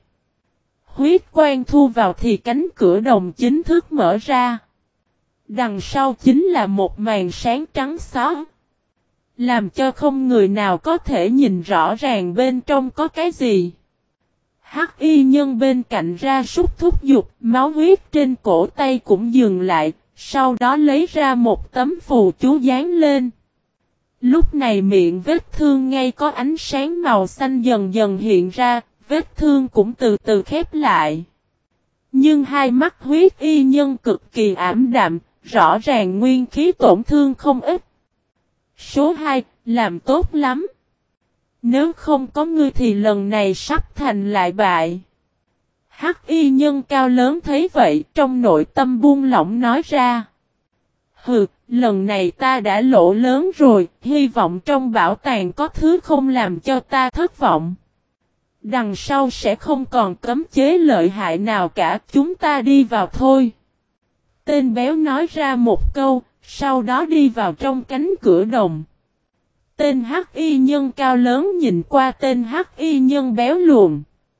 Huyết quang thu vào thì cánh cửa đồng chính thức mở ra. Đằng sau chính là một màn sáng trắng xóa. Làm cho không người nào có thể nhìn rõ ràng bên trong có cái gì. Hắc y nhân bên cạnh ra súc thúc giục, máu huyết trên cổ tay cũng dừng lại, sau đó lấy ra một tấm phù chú dán lên. Lúc này miệng vết thương ngay có ánh sáng màu xanh dần dần hiện ra, vết thương cũng từ từ khép lại. Nhưng hai mắt huyết y nhân cực kỳ ảm đạm, rõ ràng nguyên khí tổn thương không ít. Số 2, làm tốt lắm. Nếu không có ngươi thì lần này sắp thành lại bại. Hắc y nhân cao lớn thấy vậy, trong nội tâm buông lỏng nói ra. Hừ, lần này ta đã lỗ lớn rồi, hy vọng trong bảo tàng có thứ không làm cho ta thất vọng. Đằng sau sẽ không còn cấm chế lợi hại nào cả, chúng ta đi vào thôi. Tên béo nói ra một câu, sau đó đi vào trong cánh cửa đồng. Tên hắc y nhân cao lớn nhìn qua tên hắc y nhân béo luồn.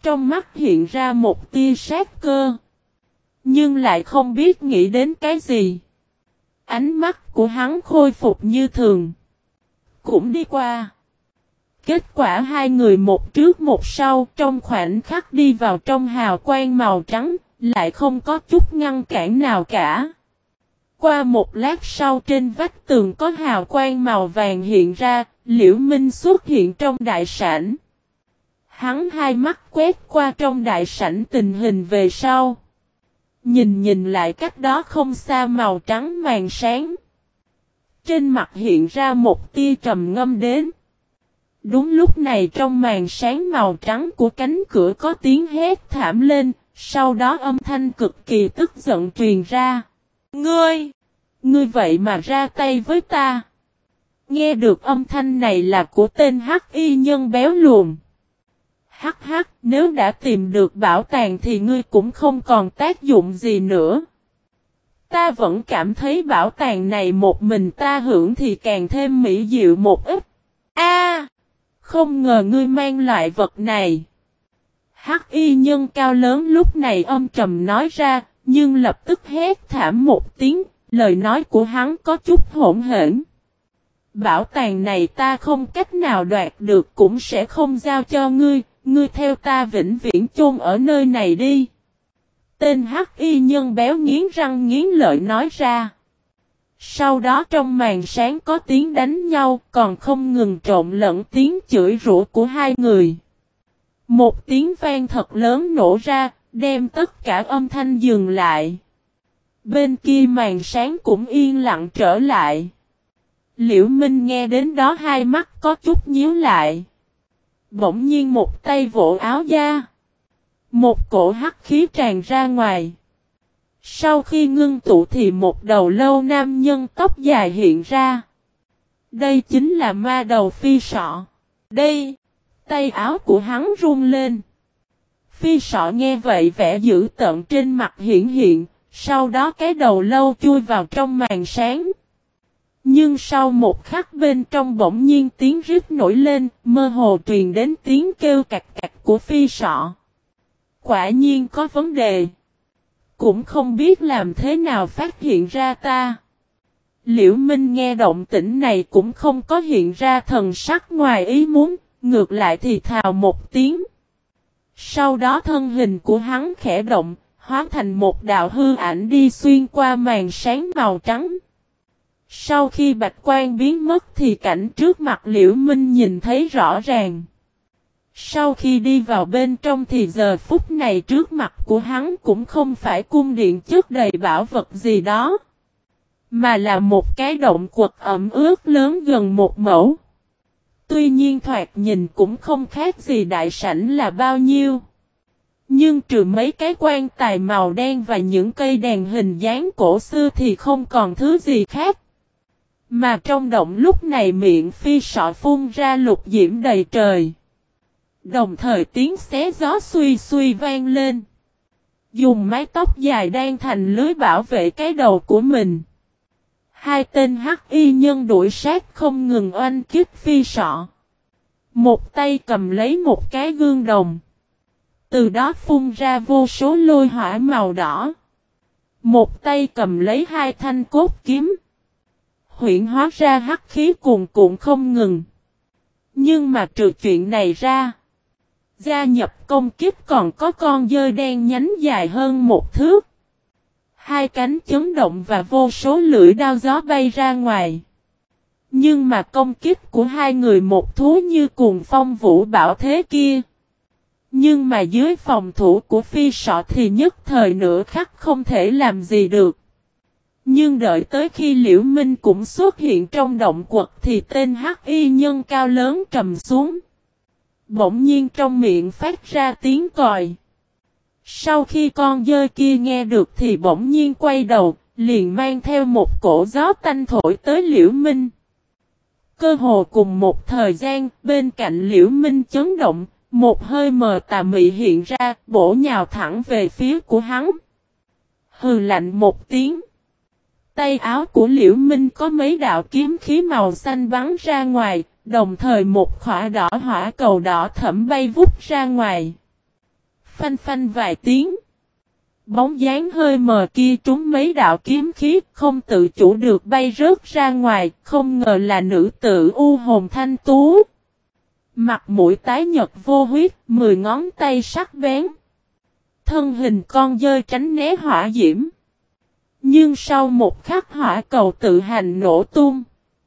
Trong mắt hiện ra một tia sát cơ. Nhưng lại không biết nghĩ đến cái gì. Ánh mắt của hắn khôi phục như thường. Cũng đi qua. Kết quả hai người một trước một sau trong khoảnh khắc đi vào trong hào quang màu trắng, lại không có chút ngăn cản nào cả. Qua một lát sau trên vách tường có hào quang màu vàng hiện ra, Liễu Minh xuất hiện trong đại sảnh. Hắn hai mắt quét qua trong đại sảnh tình hình về sau. Nhìn lại cách đó không xa màu trắng màn sáng. Trên mặt hiện ra một tia trầm ngâm đến. Đúng lúc này trong màn sáng màu trắng của cánh cửa có tiếng hét thảm lên, sau đó âm thanh cực kỳ tức giận truyền ra. Ngươi vậy mà ra tay với ta. Nghe được âm thanh này là của tên hắc y nhân béo lùn. Hắc, nếu đã tìm được bảo tàng thì ngươi cũng không còn tác dụng gì nữa. Ta vẫn cảm thấy bảo tàng này một mình ta hưởng thì càng thêm mỹ diệu một ít. Không ngờ ngươi mang loại vật này. Hắc y nhân cao lớn lúc này âm trầm nói ra, nhưng lập tức hét thảm một tiếng, lời nói của hắn có chút hỗn hển. Bảo tàng này ta không cách nào đoạt được cũng sẽ không giao cho ngươi, ngươi theo ta vĩnh viễn chôn ở nơi này đi. Tên hắc y nhân béo nghiến răng nghiến lợi nói ra. Sau đó trong màn sáng có tiếng đánh nhau, còn không ngừng trộn lẫn tiếng chửi rủa của hai người. Một tiếng vang thật lớn nổ ra, đem tất cả âm thanh dừng lại. Bên kia màn sáng cũng yên lặng trở lại. Liễu Minh nghe đến đó hai mắt có chút nhíu lại. Bỗng nhiên một tay vỗ áo da. Một cổ hắc khí tràn ra ngoài. Sau khi ngưng tụ thì một đầu lâu nam nhân tóc dài hiện ra. Đây chính là ma đầu Phi Sọ. Đây, tay áo của hắn run lên. Phi Sọ nghe vậy vẻ dữ tợn trên mặt hiện, sau đó cái đầu lâu chui vào trong màn sáng. Nhưng sau một khắc bên trong bỗng nhiên tiếng rít nổi lên, mơ hồ truyền đến tiếng kêu cạch cạch của Phi Sọ. Quả nhiên có vấn đề. Cũng không biết làm thế nào phát hiện ra ta. Liễu Minh nghe động tĩnh này cũng không có hiện ra thần sắc ngoài ý muốn, ngược lại thì thào một tiếng. Sau đó thân hình của hắn khẽ động, hóa thành một đạo hư ảnh đi xuyên qua màn sáng màu trắng. Sau khi bạch quang biến mất thì cảnh trước mặt Liễu Minh nhìn thấy rõ ràng. Sau khi đi vào bên trong thì giờ phút này trước mặt của hắn cũng không phải cung điện chất đầy bảo vật gì đó. Mà là một cái động quật ẩm ướt lớn gần một mẫu. Tuy nhiên thoạt nhìn cũng không khác gì đại sảnh là bao nhiêu. Nhưng trừ mấy cái quan tài màu đen và những cây đèn hình dáng cổ xưa thì không còn thứ gì khác. Mà trong động lúc này miệng Phi Sọ phun ra lục diễm đầy trời. Đồng thời tiếng xé gió xuy xuy vang lên. Dùng mái tóc dài đan thành lưới bảo vệ cái đầu của mình. Hai tên hắc y nhân đuổi sát không ngừng oanh kích Phi Sọ. Một tay cầm lấy một cái gương đồng. Từ đó phun ra vô số lôi hỏa màu đỏ. Một tay cầm lấy hai thanh cốt kiếm. Huyễn hóa ra hắc khí cuồn cuộn không ngừng. Nhưng mà trừ chuyện này ra. Gia nhập công kiếp còn có con dơi đen nhánh dài hơn một thước. Hai cánh chấn động và vô số lưỡi đao gió bay ra ngoài. Nhưng mà công kích của hai người một thú như cuồng phong vũ bão thế kia. Nhưng mà dưới phòng thủ của Phi Sọ thì nhất thời nửa khắc không thể làm gì được. Nhưng đợi tới khi Liễu Minh cũng xuất hiện trong động quật thì tên hắc y nhân cao lớn trầm xuống. Bỗng nhiên trong miệng phát ra tiếng còi. Sau khi con dơi kia nghe được thì bỗng nhiên quay đầu, liền mang theo một cổ gió tanh thổi tới Liễu Minh. Cơ hồ cùng một thời gian, bên cạnh Liễu Minh chấn động, một hơi mờ tà mị hiện ra, bổ nhào thẳng về phía của hắn. Hừ lạnh một tiếng. Tay áo của Liễu Minh có mấy đạo kiếm khí màu xanh bắn ra ngoài, đồng thời một khỏa đỏ hỏa cầu đỏ thẫm bay vút ra ngoài. phanh phanh vài tiếng. Bóng dáng hơi mờ kia trúng mấy đạo kiếm khí, không tự chủ được bay rớt ra ngoài, không ngờ là nữ tử u hồn thanh tú. Mặt mũi tái nhợt vô huyết, 10 ngón tay sắc bén. Thân hình con dơi tránh né hỏa diễm. Nhưng sau một khắc hỏa cầu tự hành nổ tung.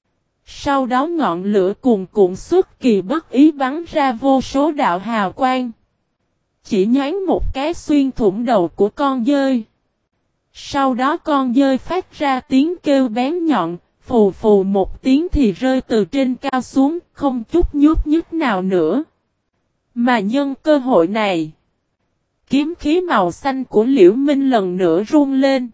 Sau đó ngọn lửa cuồn cuộn xuất kỳ bất ý bắn ra vô số đạo hào quang. Chỉ nhoáng một cái xuyên thủng đầu của con dơi. Sau đó con dơi phát ra tiếng kêu bén nhọn, phù phù một tiếng thì rơi từ trên cao xuống, không chút nhúc nhích nào nữa. Mà nhân cơ hội này, kiếm khí màu xanh của Liễu Minh lần nữa rung lên.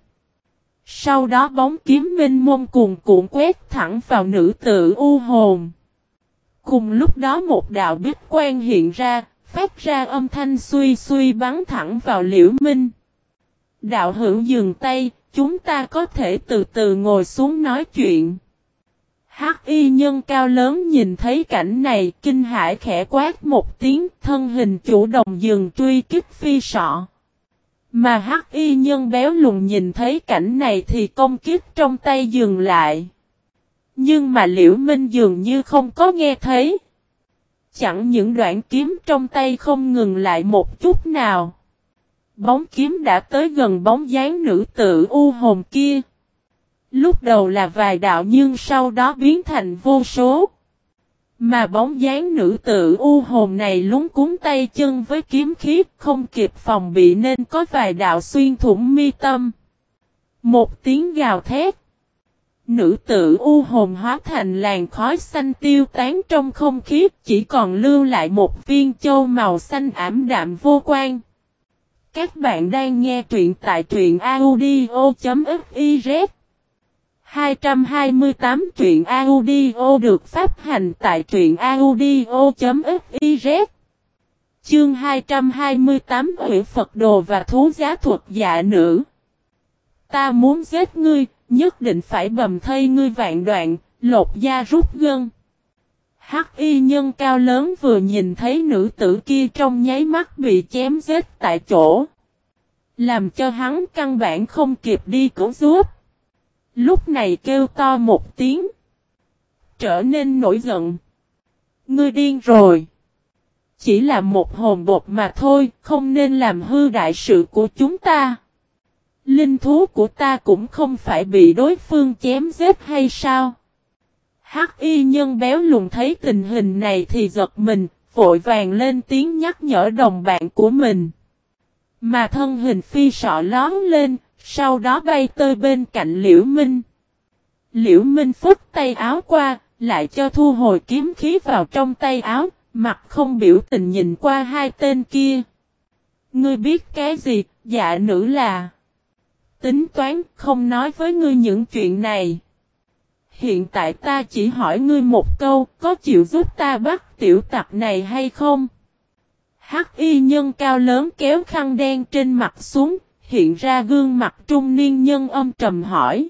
Sau đó bóng kiếm minh mông cuồn cuộn quét thẳng vào nữ tử u hồn. Cùng lúc đó một đạo bích quang hiện ra, phát ra âm thanh suy suy bắn thẳng vào Liễu Minh. Đạo hữu dừng tay, chúng ta có thể từ từ ngồi xuống nói chuyện. Hắc y nhân cao lớn nhìn thấy cảnh này, kinh hãi khẽ quát một tiếng, thân hình chủ động dừng truy kích phi sọ. Mà hắc y nhân béo lùn nhìn thấy cảnh này thì công kích trong tay dừng lại. Nhưng mà Liễu Minh dường như không có nghe thấy. Chẳng những đoạn kiếm trong tay không ngừng lại một chút nào. Bóng kiếm đã tới gần bóng dáng nữ tử u hồn kia. Lúc đầu là vài đạo nhưng sau đó biến thành vô số. Mà bóng dáng nữ tử u hồn này lúng cuốn tay chân với kiếm khí không kịp phòng bị nên có vài đạo xuyên thủng mi tâm. Một tiếng gào thét. Nữ tử u hồn hóa thành làn khói xanh tiêu tán trong không khí, chỉ còn lưu lại một viên châu màu xanh ảm đạm vô quan. Các bạn đang nghe truyện tại truyện audio.fiz 228 truyện audio được phát hành tại truyện audio.fiz. Chương 228 Hủy Phật Đồ và Thú Giá Thuật Dạ Nữ. Ta muốn giết ngươi, nhất định phải bầm thây ngươi vạn đoạn, lột da rút gân. Hắc y nhân cao lớn vừa nhìn thấy nữ tử kia trong nháy mắt bị chém giết tại chỗ. Làm cho hắn căn bản không kịp đi cứu giúp. Lúc này kêu to một tiếng. Trở nên nổi giận. Ngươi điên rồi. Chỉ là một hồn bột mà thôi, không nên làm hư đại sự của chúng ta. Linh thú của ta cũng không phải bị đối phương chém giết hay sao? Hắc y nhân béo lùn thấy tình hình này thì giật mình, vội vàng lên tiếng nhắc nhở đồng bạn của mình. Mà thân hình phi sọ lón lên, sau đó bay tới bên cạnh Liễu Minh. Liễu Minh phất tay áo qua, lại cho thu hồi kiếm khí vào trong tay áo, mặt không biểu tình nhìn qua hai tên kia. Ngươi biết cái gì, dạ nữ là... Tính toán không nói với ngươi những chuyện này. Hiện tại ta chỉ hỏi ngươi một câu, có chịu giúp ta bắt tiểu tặc này hay không? Hắc y nhân cao lớn kéo khăn đen trên mặt xuống, hiện ra gương mặt trung niên nhân âm trầm hỏi.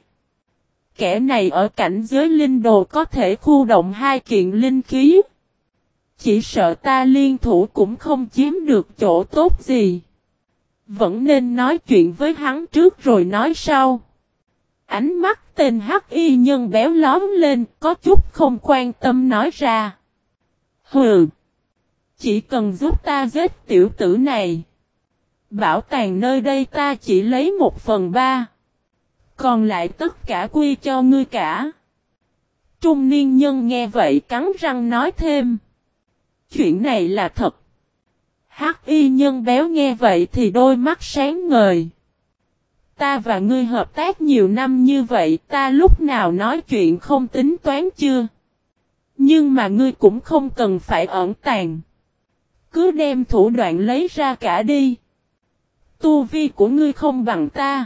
Kẻ này ở cảnh giới linh đồ có thể khu động 2 kiện linh khí. Chỉ sợ ta liên thủ cũng không chiếm được chỗ tốt gì. Vẫn nên nói chuyện với hắn trước rồi nói sau. Ánh mắt tên hắc y nhân béo lóm lên, có chút không quan tâm nói ra. Hừ! Chỉ cần giúp ta giết tiểu tử này. Bảo tàng nơi đây ta chỉ lấy 1/3. Còn lại tất cả quy cho ngươi cả. Trung niên nhân nghe vậy cắn răng nói thêm. Chuyện này là thật. Hắc y nhân béo nghe vậy thì đôi mắt sáng ngời. Ta và ngươi hợp tác nhiều năm như vậy, ta lúc nào nói chuyện không tính toán chưa? Nhưng mà ngươi cũng không cần phải ẩn tàng. Cứ đem thủ đoạn lấy ra cả đi. Tu vi của ngươi không bằng ta.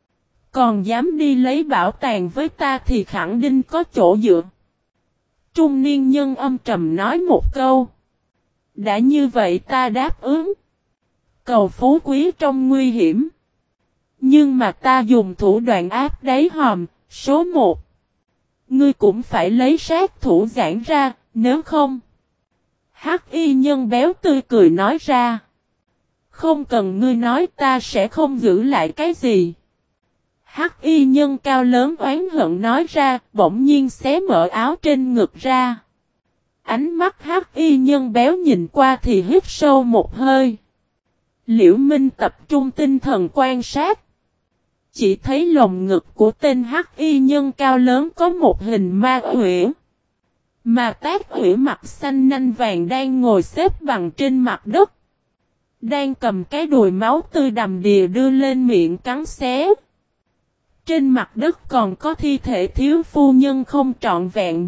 Còn dám đi lấy bảo tàng với ta thì khẳng định có chỗ dựa. Trung niên nhân âm trầm nói một câu. Đã như vậy ta đáp ứng. Cầu phú quý trong nguy hiểm. Nhưng mà ta dùng thủ đoạn áp đáy hòm, số 1. Ngươi cũng phải lấy sát thủ giãn ra, nếu không. Hắc y nhân béo tươi cười nói ra. Không cần ngươi nói ta sẽ không giữ lại cái gì. Hắc y nhân cao lớn oán hận nói ra, bỗng nhiên xé mở áo trên ngực ra. Ánh mắt hắc y nhân béo nhìn qua thì hít sâu một hơi. Liễu Minh tập trung tinh thần quan sát. Chỉ thấy lồng ngực của tên hắc y nhân cao lớn có một hình ma uyển. Mà tác uyển mặt xanh nanh vàng đang ngồi xếp bằng trên mặt đất. Đang cầm cái đùi máu tươi đầm đìa đưa lên miệng cắn xé. Trên mặt đất còn có thi thể thiếu phu nhân không trọn vẹn.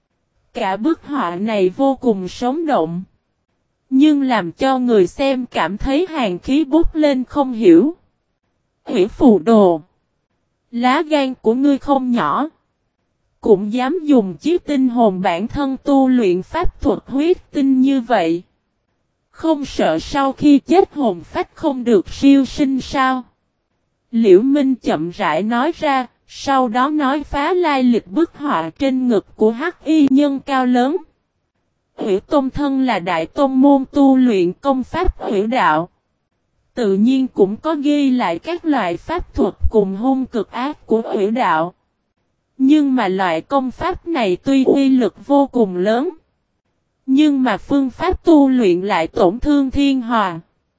Cả bức họa này vô cùng sống động. Nhưng làm cho người xem cảm thấy hàn khí bút lên không hiểu. Hủy phù đồ. Lá gan của ngươi không nhỏ. Cũng dám dùng chiếc tinh hồn bản thân tu luyện pháp thuật huyết tinh như vậy. Không sợ sau khi chết hồn phách không được siêu sinh sao? Liễu Minh chậm rãi nói ra, sau đó nói phá lai lịch bức họa trên ngực của hắc y nhân cao lớn. Hủy Tôn thân là đại tôn môn tu luyện công pháp hủy đạo. Tự nhiên cũng có ghi lại các loại pháp thuật cùng hung cực ác của hủy đạo. Nhưng mà loại công pháp này tuy uy lực vô cùng lớn. Nhưng mà phương pháp tu luyện lại tổn thương thiên hòa.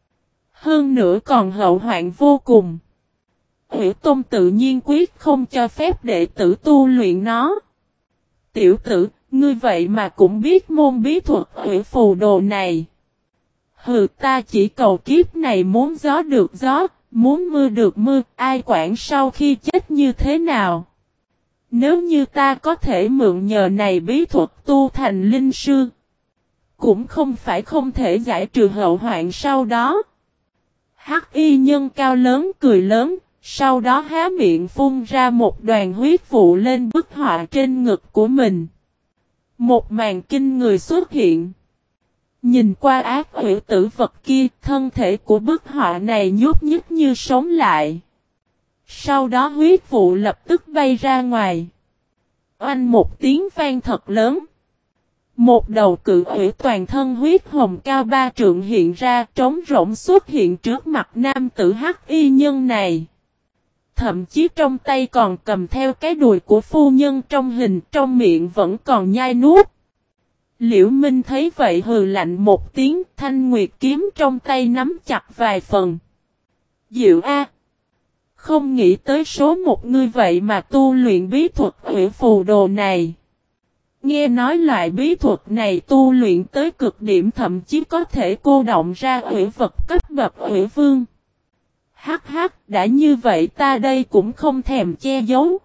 Hơn nữa còn hậu hoạn vô cùng. Hủy Tôn tự nhiên quyết không cho phép đệ tử tu luyện nó. Tiểu tử, ngươi vậy mà cũng biết môn bí thuật hủy phù đồ này. Hừ, ta chỉ cầu kiếp này muốn gió được gió, muốn mưa được mưa, ai quản sau khi chết như thế nào. Nếu như ta có thể mượn nhờ này bí thuật tu thành linh sư, cũng không phải không thể giải trừ hậu hoạn sau đó. Hắc y nhân cao lớn cười lớn, sau đó há miệng phun ra một đoàn huyết vụ lên bức họa trên ngực của mình. Một màn kinh người xuất hiện. Nhìn qua ác hủy tử vật kia, thân thể của bức họa này nhúc nhích như sống lại. Sau đó huyết vụ lập tức bay ra ngoài. Oanh một tiếng vang thật lớn. Một đầu cự hủy toàn thân huyết hồng cao 3 trượng hiện ra, trống rỗng xuất hiện trước mặt nam tử hắc y nhân này. Thậm chí trong tay còn cầm theo cái đùi của phu nhân trong hình, trong miệng vẫn còn nhai nuốt. Liễu Minh thấy vậy hừ lạnh một tiếng, thanh nguyệt kiếm trong tay nắm chặt vài phần. Diệu A! Không nghĩ tới số một ngươi vậy mà tu luyện bí thuật hủy phù đồ này. Nghe nói loại bí thuật này tu luyện tới cực điểm, thậm chí có thể cô động ra hủy vật cấp bậc hủy vương. Hắc hắc, đã như vậy ta đây cũng không thèm che giấu.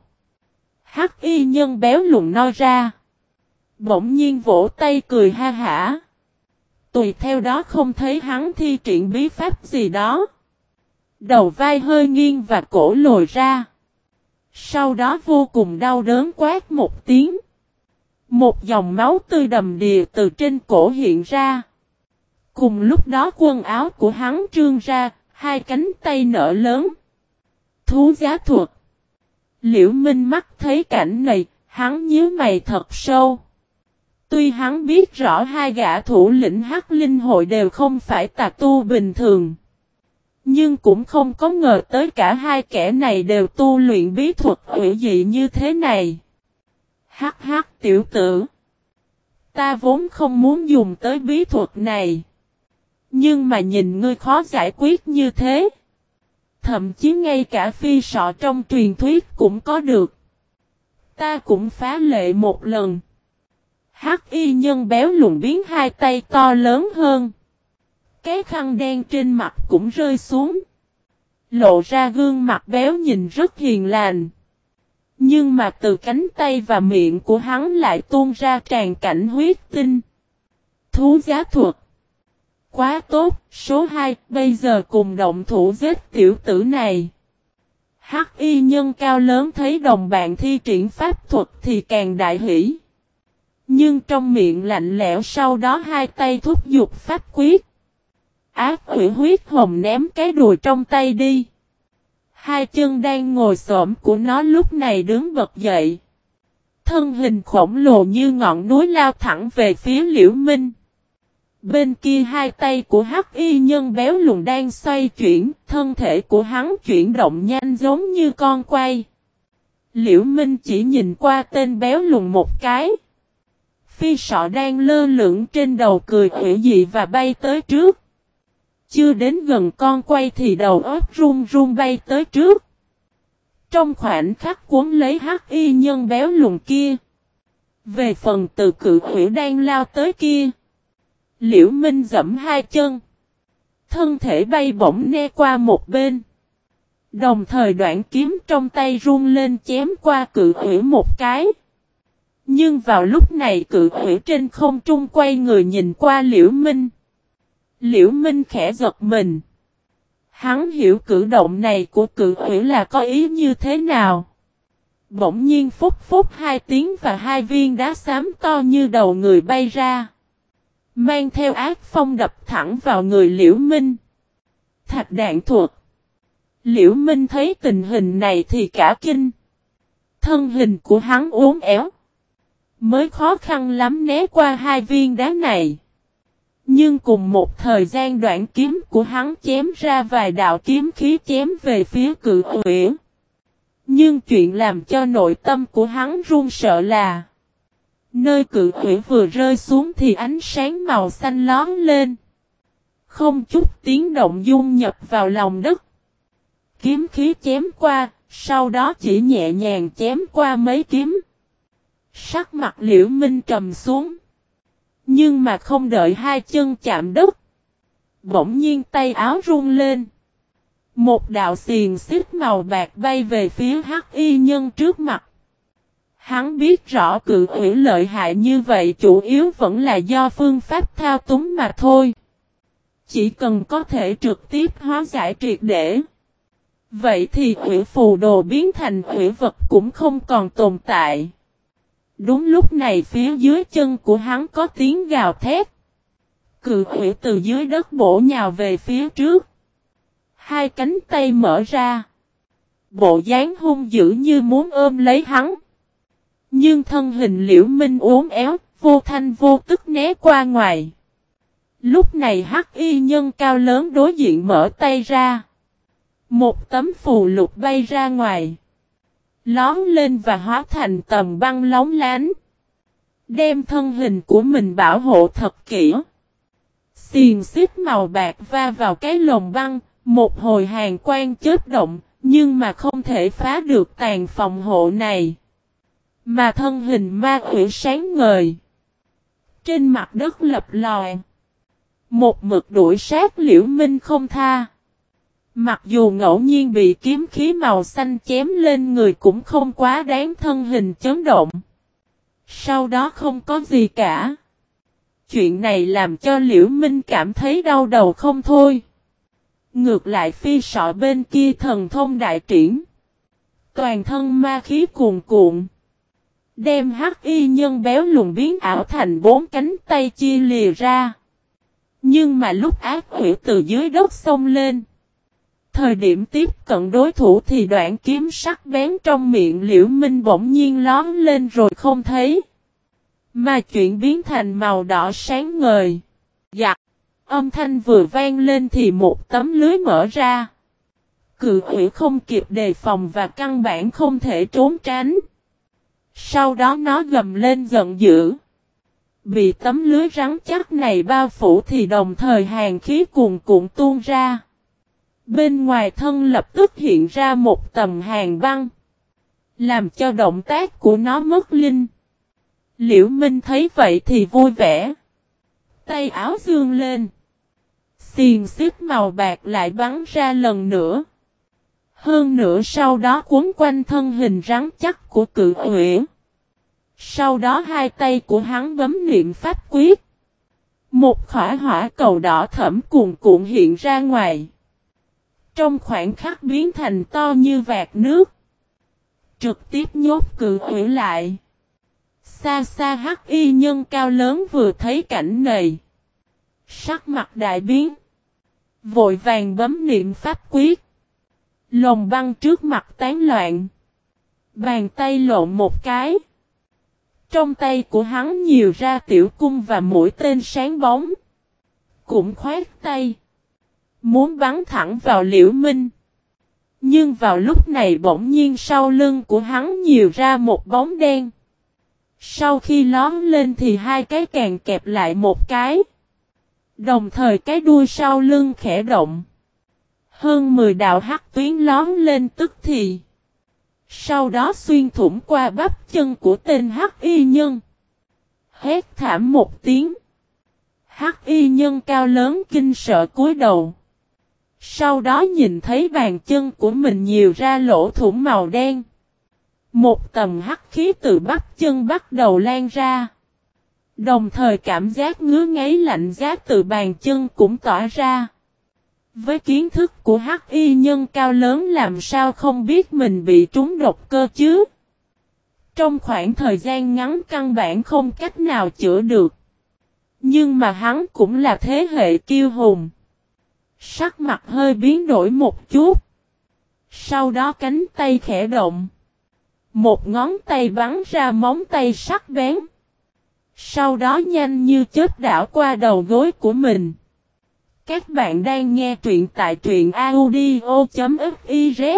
Hắc y nhân béo lùn nói ra. Bỗng nhiên vỗ tay cười ha hả. Tùy theo đó không thấy hắn thi triển bí pháp gì đó. Đầu vai hơi nghiêng và cổ lồi ra. Sau đó vô cùng đau đớn quát một tiếng. Một dòng máu tươi đầm đìa từ trên cổ hiện ra. Cùng lúc đó quần áo của hắn trương ra, hai cánh tay nở lớn. Thú giá thuật. Liễu Minh mắt thấy cảnh này, hắn nhíu mày thật sâu. Tuy hắn biết rõ hai gã thủ lĩnh Hắc Linh hội đều không phải tà tu bình thường. Nhưng cũng không có ngờ tới cả hai kẻ này đều tu luyện bí thuật hủy dị như thế này. Hắc hắc tiểu tử. Ta vốn không muốn dùng tới bí thuật này. Nhưng mà nhìn ngươi khó giải quyết như thế. Thậm chí ngay cả phi sọ trong truyền thuyết cũng có được. Ta cũng phá lệ một lần. Hắc y nhân béo lùn biến hai tay to lớn hơn. Cái khăn đen trên mặt cũng rơi xuống. Lộ ra gương mặt béo nhìn rất hiền lành. Nhưng mà từ cánh tay và miệng của hắn lại tuôn ra tràn cảnh huyết tinh. Thú giá thuật. Quá tốt, số 2, bây giờ cùng động thủ giết tiểu tử này. Hắc y nhân cao lớn thấy đồng bạn thi triển pháp thuật thì càng đại hỷ. Nhưng trong miệng lạnh lẽo, sau đó hai tay thúc giục pháp quyết. Ác hủy huyết hồng ném cái đùi trong tay đi. Hai chân đang ngồi xổm của nó lúc này đứng bật dậy. Thân hình khổng lồ như ngọn núi lao thẳng về phía Liễu Minh. Bên kia hai tay của hắc y nhân béo lùn đang xoay chuyển, thân thể của hắn chuyển động nhanh giống như con quay. Liễu Minh chỉ nhìn qua tên béo lùn một cái. Phi sọ đang lơ lửng trên đầu cười hủy dị và bay tới trước. Chưa đến gần con quay thì đầu óc run run bay tới trước. Trong khoảnh khắc cuốn lấy hắc y nhân béo lùn kia. Về phần từ cự hủy đang lao tới kia. Liễu Minh giẫm hai chân. Thân thể bay bổng ne qua một bên. Đồng thời đoạn kiếm trong tay run lên chém qua cự hủy một cái. Nhưng vào lúc này cự hủy trên không trung quay người nhìn qua Liễu Minh. Liễu Minh khẽ giật mình. Hắn hiểu cử động này của cự hủy là có ý như thế nào. Bỗng nhiên phúc phúc hai tiếng và hai viên đá xám to như đầu người bay ra. Mang theo ác phong đập thẳng vào người Liễu Minh. Thạch đạn thuật. Liễu Minh thấy tình hình này thì cả kinh. Thân hình của hắn uốn éo. Mới khó khăn lắm né qua hai viên đá này. Nhưng cùng một thời gian đoạn kiếm của hắn chém ra vài đạo kiếm khí chém về phía cự hủy. Nhưng chuyện làm cho nội tâm của hắn run sợ là nơi cự hủy vừa rơi xuống thì ánh sáng màu xanh lón lên. Không chút tiếng động dung nhập vào lòng đất. Kiếm khí chém qua, sau đó chỉ nhẹ nhàng chém qua mấy kiếm. Sắc mặt Liễu Minh trầm xuống. Nhưng mà không đợi hai chân chạm đất. Bỗng nhiên tay áo run lên. Một đạo xiềng xích màu bạc bay về phía hắc y nhân trước mặt. Hắn biết rõ cự hủy lợi hại như vậy chủ yếu vẫn là do phương pháp thao túng mà thôi. Chỉ cần có thể trực tiếp hóa giải triệt để. Vậy thì hủy phù đồ biến thành hủy vật cũng không còn tồn tại. Đúng lúc này phía dưới chân của hắn có tiếng gào thét. Cự hủy từ dưới đất bổ nhào về phía trước. Hai cánh tay mở ra. Bộ dáng hung dữ như muốn ôm lấy hắn. Nhưng thân hình Liễu Minh uốn éo, vô thanh vô tức né qua ngoài. Lúc này hắc y nhân cao lớn đối diện mở tay ra. Một tấm phù lục bay ra ngoài. Lón lên và hóa thành tầm băng lóng lánh. Đem thân hình của mình bảo hộ thật kỹ. Xiềng xích màu bạc va vào cái lồng băng. Một hồi hàn quang chớp động. Nhưng mà không thể phá được tàn phòng hộ này. Mà thân hình ma quỷ sáng ngời. Trên mặt đất lập lòi. Một mực đuổi sát Liễu Minh không tha. Mặc dù ngẫu nhiên bị kiếm khí màu xanh chém lên người cũng không quá đáng, thân hình chấn động. Sau đó không có gì cả. Chuyện này làm cho Liễu Minh cảm thấy đau đầu không thôi. Ngược lại phi sọ bên kia thần thông đại triển. Toàn thân ma khí cuồn cuộn. Đem hắc y nhân béo lùn biến ảo thành bốn cánh tay chia lìa ra. Nhưng mà lúc ác quỷ từ dưới đất xông lên. Thời điểm tiếp cận đối thủ thì đoạn kiếm sắc bén trong miệng Liễu Minh bỗng nhiên lón lên rồi không thấy. Mà chuyện biến thành màu đỏ sáng ngời. Giặc! Âm thanh vừa vang lên thì một tấm lưới mở ra. Cự hủy không kịp đề phòng và căn bản không thể trốn tránh. Sau đó nó gầm lên giận dữ. Bị tấm lưới rắn chắc này bao phủ thì đồng thời hàn khí cuồn cuộn tuôn ra. Bên ngoài thân lập tức hiện ra một tầng hàn băng. Làm cho động tác của nó mất linh. Liễu Minh thấy vậy thì vui vẻ. Tay áo dương lên. Xiềng xích màu bạc lại bắn ra lần nữa. Hơn nữa sau đó cuốn quanh thân hình rắn chắc của cự hủy. Sau đó hai tay của hắn bấm niệm pháp quyết. Một khỏa hỏa cầu đỏ thẫm cuồn cuộn hiện ra ngoài. Trong khoảnh khắc biến thành to như vạt nước. Trực tiếp nhốt cự hủy lại. Xa xa hắc y nhân cao lớn vừa thấy cảnh này. Sắc mặt đại biến. Vội vàng bấm niệm pháp quyết. Lồng băng trước mặt tán loạn. Bàn tay lộn một cái. Trong tay của hắn nhiều ra tiểu cung và mũi tên sáng bóng. cũng khoát tay. Muốn bắn thẳng vào Liễu Minh. Nhưng vào lúc này bỗng nhiên sau lưng của hắn nhiều ra một bóng đen. Sau khi lóm lên thì hai cái càng kẹp lại một cái. Đồng thời cái đuôi sau lưng khẽ động. Hơn 10 đạo hắc tuyến lóm lên tức thì. Sau đó xuyên thủng qua bắp chân của tên hắc y nhân. Hét thảm một tiếng. Hắc y nhân cao lớn kinh sợ cúi đầu. Sau đó nhìn thấy bàn chân của mình nhiều ra lỗ thủng màu đen. Một tầng hắc khí từ bắp chân bắt đầu lan ra. Đồng thời cảm giác ngứa ngáy lạnh giá từ bàn chân cũng tỏa ra. Với kiến thức của hắc y nhân cao lớn làm sao không biết mình bị trúng độc cơ chứ. Trong khoảng thời gian ngắn căn bản không cách nào chữa được. Nhưng mà hắn cũng là thế hệ kiêu hùng. Sắc mặt hơi biến đổi một chút. Sau đó cánh tay khẽ động. Một ngón tay bắn ra móng tay sắc bén. Sau đó nhanh như chớp đảo qua đầu gối của mình. Các bạn đang nghe truyện tại truyện audio.fiz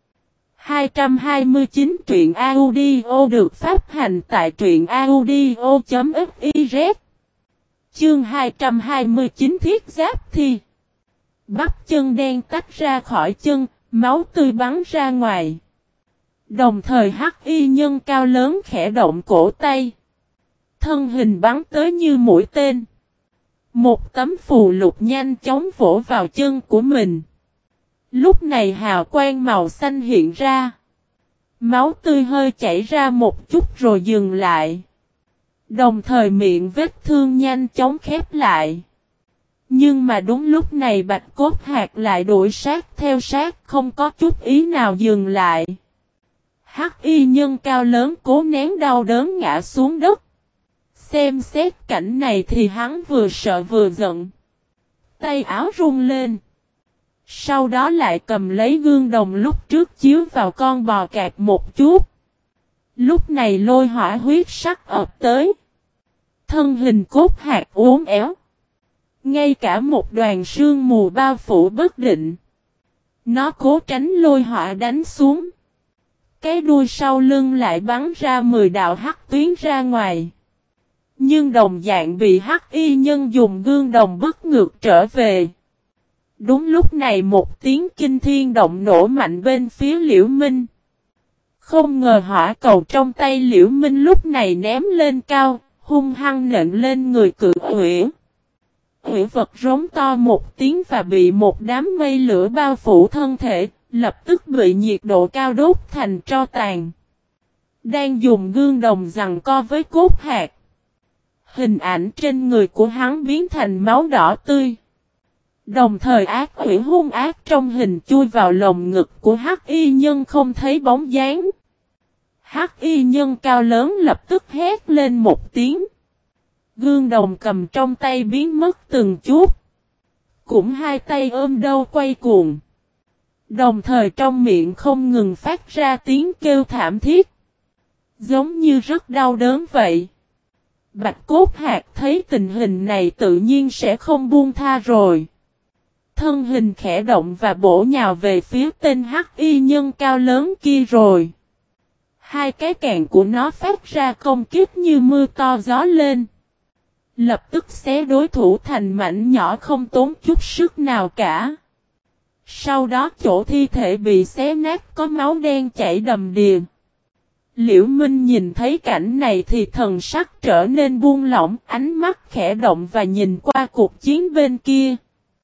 229 truyện audio được phát hành tại truyện audio.fiz Chương 229 thiết giáp thi. Bắp chân đen tách ra khỏi chân, máu tươi bắn ra ngoài. Đồng thời hắc y nhân cao lớn khẽ động cổ tay. Thân hình bắn tới như mũi tên. Một tấm phù lục nhanh chóng vỗ vào chân của mình. Lúc này hào quang màu xanh hiện ra. Máu tươi hơi chảy ra một chút rồi dừng lại. Đồng thời miệng vết thương nhanh chóng khép lại. Nhưng mà đúng lúc này Bạch Cốt Hạc lại đuổi sát theo sát, không có chút ý nào dừng lại. Hắc y nhân cao lớn cố nén đau đớn ngã xuống đất. Xem xét cảnh này thì hắn vừa sợ vừa giận. Tay áo run lên. Sau đó lại cầm lấy gương đồng lúc trước chiếu vào con bò cạp một chút. Lúc này lôi hỏa huyết sắc ập tới. Thân hình cốt hạt uốn éo. Ngay cả một đoàn sương mù bao phủ bất định. Nó cố tránh lôi hỏa đánh xuống. Cái đuôi sau lưng lại bắn ra 10 đạo hắc tuyến ra ngoài. Nhưng đồng dạng bị hắc y nhân dùng gương đồng bức ngược trở về. Đúng lúc này một tiếng kinh thiên động nổ mạnh bên phía Liễu Minh. Không ngờ hỏa cầu trong tay Liễu Minh lúc này ném lên cao, hung hăng nện lên người Cự Uyển. Uyển vật rống to một tiếng và bị một đám mây lửa bao phủ thân thể, lập tức bị nhiệt độ cao đốt thành tro tàn. Đang dùng gương đồng giằng co với cốt hạt. Hình ảnh trên người của hắn biến thành máu đỏ tươi. Đồng thời ác uyển hung ác trong hình chui vào lồng ngực của hắc y nhân không thấy bóng dáng. Hắc y nhân cao lớn lập tức hét lên một tiếng. Gương đồng cầm trong tay biến mất từng chút. Cũng hai tay ôm đâu quay cuồng. Đồng thời trong miệng không ngừng phát ra tiếng kêu thảm thiết. Giống như rất đau đớn vậy. Bạch Cốt Hạc thấy tình hình này tự nhiên sẽ không buông tha rồi. Thân hình khẽ động và bổ nhào về phía tên hắc y nhân cao lớn kia rồi. Hai cái càng của nó phát ra công kích như mưa to gió lên. Lập tức xé đối thủ thành mảnh nhỏ không tốn chút sức nào cả. Sau đó chỗ thi thể bị xé nát có máu đen chảy đầm đìa. Liễu Minh nhìn thấy cảnh này thì thần sắc trở nên buông lỏng, ánh mắt khẽ động và nhìn qua cuộc chiến bên kia.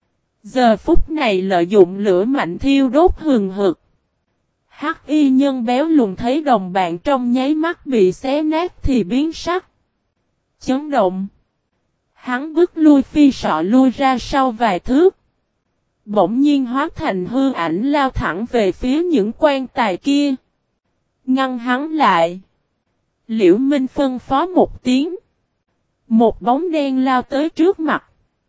Giờ phút này lợi dụng lửa mạnh thiêu đốt hừng hực. Hắc y nhân béo lùn thấy đồng bạn trong nháy mắt bị xé nát thì biến sắc. Chấn động. Hắn bước lui phi sọ lui ra sau vài thước. Bỗng nhiên hóa thành hư ảnh lao thẳng về phía những quan tài kia. Ngăn hắn lại. Liễu Minh phân phó một tiếng. Một bóng đen lao tới trước mặt.